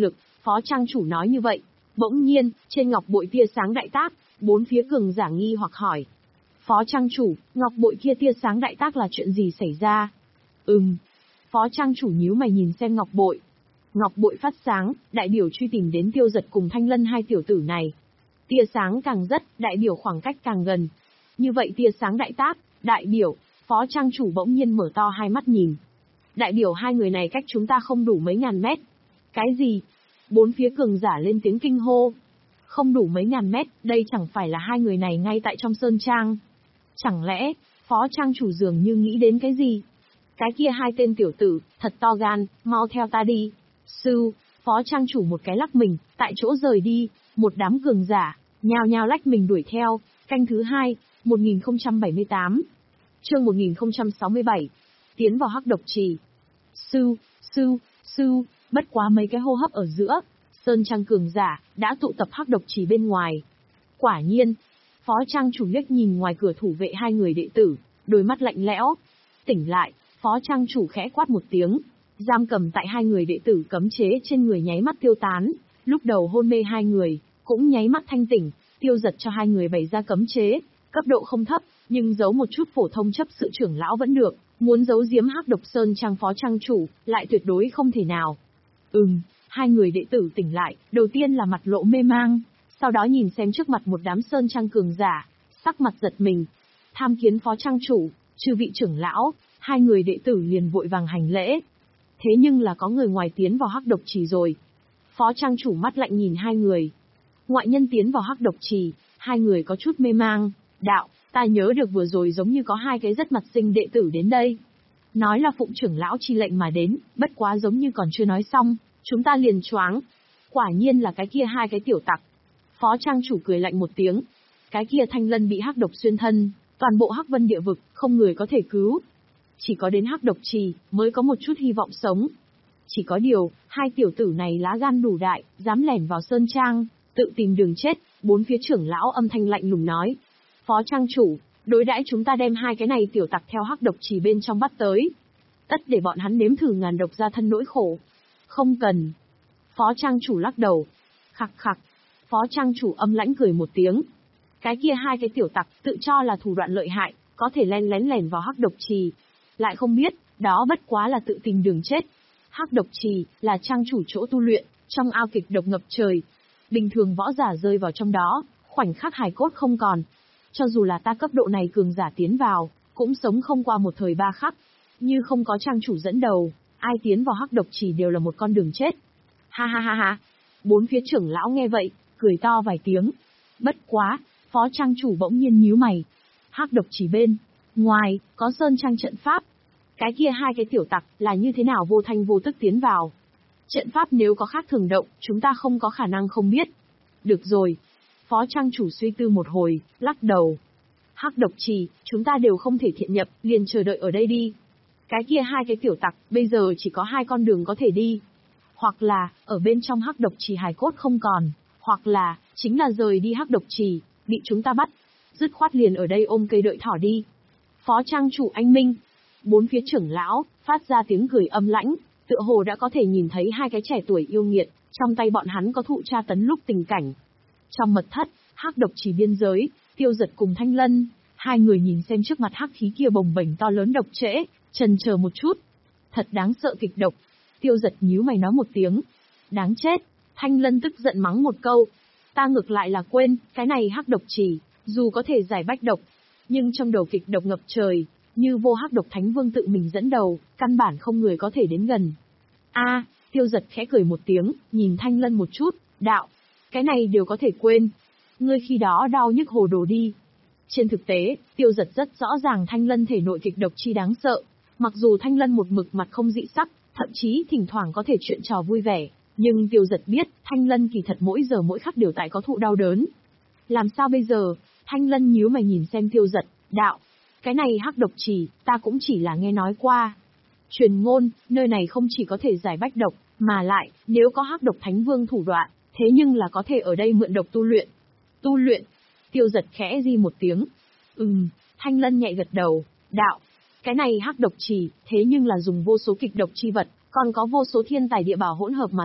Phó trang chủ nói như vậy. Bỗng nhiên, trên ngọc bội tia sáng đại tác, bốn phía cường giả nghi hoặc hỏi. Phó trang chủ, ngọc bội kia tia sáng đại tác là chuyện gì xảy ra? Ừm. Phó trang chủ nhíu mày nhìn xem ngọc bội. Ngọc bội phát sáng, đại biểu truy tìm đến Tiêu Giật cùng Thanh Lân hai tiểu tử này. Tia sáng càng rất, đại biểu khoảng cách càng gần. Như vậy tia sáng đại tác, đại biểu, phó trang chủ bỗng nhiên mở to hai mắt nhìn. Đại biểu hai người này cách chúng ta không đủ mấy ngàn mét. Cái gì? Bốn phía cường giả lên tiếng kinh hô. Không đủ mấy ngàn mét, đây chẳng phải là hai người này ngay tại trong sơn trang. Chẳng lẽ, phó trang chủ dường như nghĩ đến cái gì? Cái kia hai tên tiểu tử, thật to gan, mau theo ta đi. Sư, phó trang chủ một cái lắc mình, tại chỗ rời đi, một đám cường giả, nhào nhào lách mình đuổi theo, canh thứ hai, một nghìn không trăm bảy mươi tám. Chương một nghìn không trăm sáu mươi bảy. Tiến vào hắc độc trì. Sư, sư, sư, bất quá mấy cái hô hấp ở giữa, sơn trang cường giả, đã tụ tập hắc độc trì bên ngoài. Quả nhiên, phó trang chủ liếc nhìn ngoài cửa thủ vệ hai người đệ tử, đôi mắt lạnh lẽo. Tỉnh lại, phó trang chủ khẽ quát một tiếng, giam cầm tại hai người đệ tử cấm chế trên người nháy mắt tiêu tán, lúc đầu hôn mê hai người, cũng nháy mắt thanh tỉnh, Tiêu Giật cho hai người bày ra cấm chế, cấp độ không thấp, nhưng giấu một chút phổ thông chấp sự trưởng lão vẫn được, muốn giấu giếm hắc độc sơn trang phó trang chủ, lại tuyệt đối không thể nào. Ừm, hai người đệ tử tỉnh lại, đầu tiên là mặt lộ mê mang, sau đó nhìn xem trước mặt một đám sơn trang cường giả, sắc mặt giật mình. Tham kiến phó trang chủ, chư vị trưởng lão, hai người đệ tử liền vội vàng hành lễ. Thế nhưng là có người ngoài tiến vào hắc độc trì rồi. Phó trang chủ mắt lạnh nhìn hai người. Ngoại nhân tiến vào hắc độc trì, hai người có chút mê mang. Đạo, ta nhớ được vừa rồi giống như có hai cái rất mặt xinh đệ tử đến đây. Nói là phụng trưởng lão chi lệnh mà đến, bất quá giống như còn chưa nói xong, chúng ta liền choáng. Quả nhiên là cái kia hai cái tiểu tặc. Phó trang chủ cười lạnh một tiếng. Cái kia Thanh Lân bị hắc độc xuyên thân, toàn bộ hắc vân địa vực, không người có thể cứu. Chỉ có đến hắc độc trì, mới có một chút hy vọng sống. Chỉ có điều, hai tiểu tử này lá gan đủ đại, dám lẻn vào sơn trang, tự tìm đường chết, bốn phía trưởng lão âm thanh lạnh lùng nói. Phó trang chủ, đối đãi chúng ta đem hai cái này tiểu tặc theo hắc độc trì bên trong bắt tới. Tất để bọn hắn nếm thử ngàn độc ra thân nỗi khổ. Không cần. Phó trang chủ lắc đầu. Khặc khặc. Phó trang chủ âm lãnh cười một tiếng. Cái kia hai cái tiểu tặc tự cho là thủ đoạn lợi hại, có thể len lén lẻn vào hắc độc trì. Lại không biết, đó bất quá là tự tìm đường chết. Hắc độc trì là trang chủ chỗ tu luyện, trong ao kịch độc ngập trời. Bình thường võ giả rơi vào trong đó, khoảnh khắc hài cốt không còn. Cho dù là ta cấp độ này cường giả tiến vào, cũng sống không qua một thời ba khắc. Như không có trang chủ dẫn đầu, ai tiến vào hắc độc trì đều là một con đường chết. Ha ha ha ha. Bốn phía trưởng lão nghe vậy, cười to vài tiếng. Bất quá, phó trang chủ bỗng nhiên nhíu mày. Hắc độc trì bên ngoài, có sơn trang trận pháp. Cái kia hai cái tiểu tặc là như thế nào vô thanh vô tức tiến vào? Trận pháp nếu có khác thường động, chúng ta không có khả năng không biết. Được rồi. Phó trang chủ suy tư một hồi, lắc đầu. Hắc độc trì, chúng ta đều không thể thiện nhập, liền chờ đợi ở đây đi. Cái kia hai cái tiểu tặc, bây giờ chỉ có hai con đường có thể đi. Hoặc là, ở bên trong hắc độc trì hài cốt không còn, hoặc là, chính là rời đi hắc độc trì, bị chúng ta bắt. Dứt khoát liền ở đây ôm cây đợi thỏ đi. Phó trang chủ anh minh. Bốn phía trưởng lão, phát ra tiếng cười âm lãnh, tựa hồ đã có thể nhìn thấy hai cái trẻ tuổi yêu nghiệt, trong tay bọn hắn có thụ tra tấn lúc tình cảnh. Trong mật thất, hắc độc trì biên giới, Tiêu Giật cùng Thanh Lân, hai người nhìn xem trước mặt hắc khí kia bồng bềnh to lớn độc trễ, chần chờ một chút. Thật đáng sợ kịch độc. Tiêu Giật nhíu mày nói một tiếng. Đáng chết. Thanh Lân tức giận mắng một câu. Ta ngược lại là quên, cái này hắc độc trì, dù có thể giải bách độc, nhưng trong đầu kịch độc ngập trời, như vô hắc độc thánh vương tự mình dẫn đầu, căn bản không người có thể đến gần. A, Tiêu Giật khẽ cười một tiếng, nhìn Thanh Lân một chút, đạo, cái này đều có thể quên. Ngươi khi đó đau nhức hồ đồ đi. Trên thực tế, Tiêu Giật rất rõ ràng Thanh Lân thể nội kịch độc chi đáng sợ. Mặc dù Thanh Lân một mực mặt không dị sắc, thậm chí thỉnh thoảng có thể chuyện trò vui vẻ, nhưng Tiêu Giật biết, Thanh Lân kỳ thật mỗi giờ mỗi khắc đều tại có thụ đau đớn. Làm sao bây giờ? Thanh Lân nhíu mày nhìn xem Tiêu Giật, đạo, cái này hắc độc trì, ta cũng chỉ là nghe nói qua. Truyền ngôn, nơi này không chỉ có thể giải bách độc, mà lại, nếu có hắc độc thánh vương thủ đoạn, thế nhưng là có thể ở đây mượn độc tu luyện. Tu luyện? Tiêu Giật khẽ di một tiếng. Ừm, Thanh Lân nhẹ gật đầu, đạo, cái này hắc độc trì, thế nhưng là dùng vô số kịch độc chi vật, còn có vô số thiên tài địa bảo hỗn hợp mà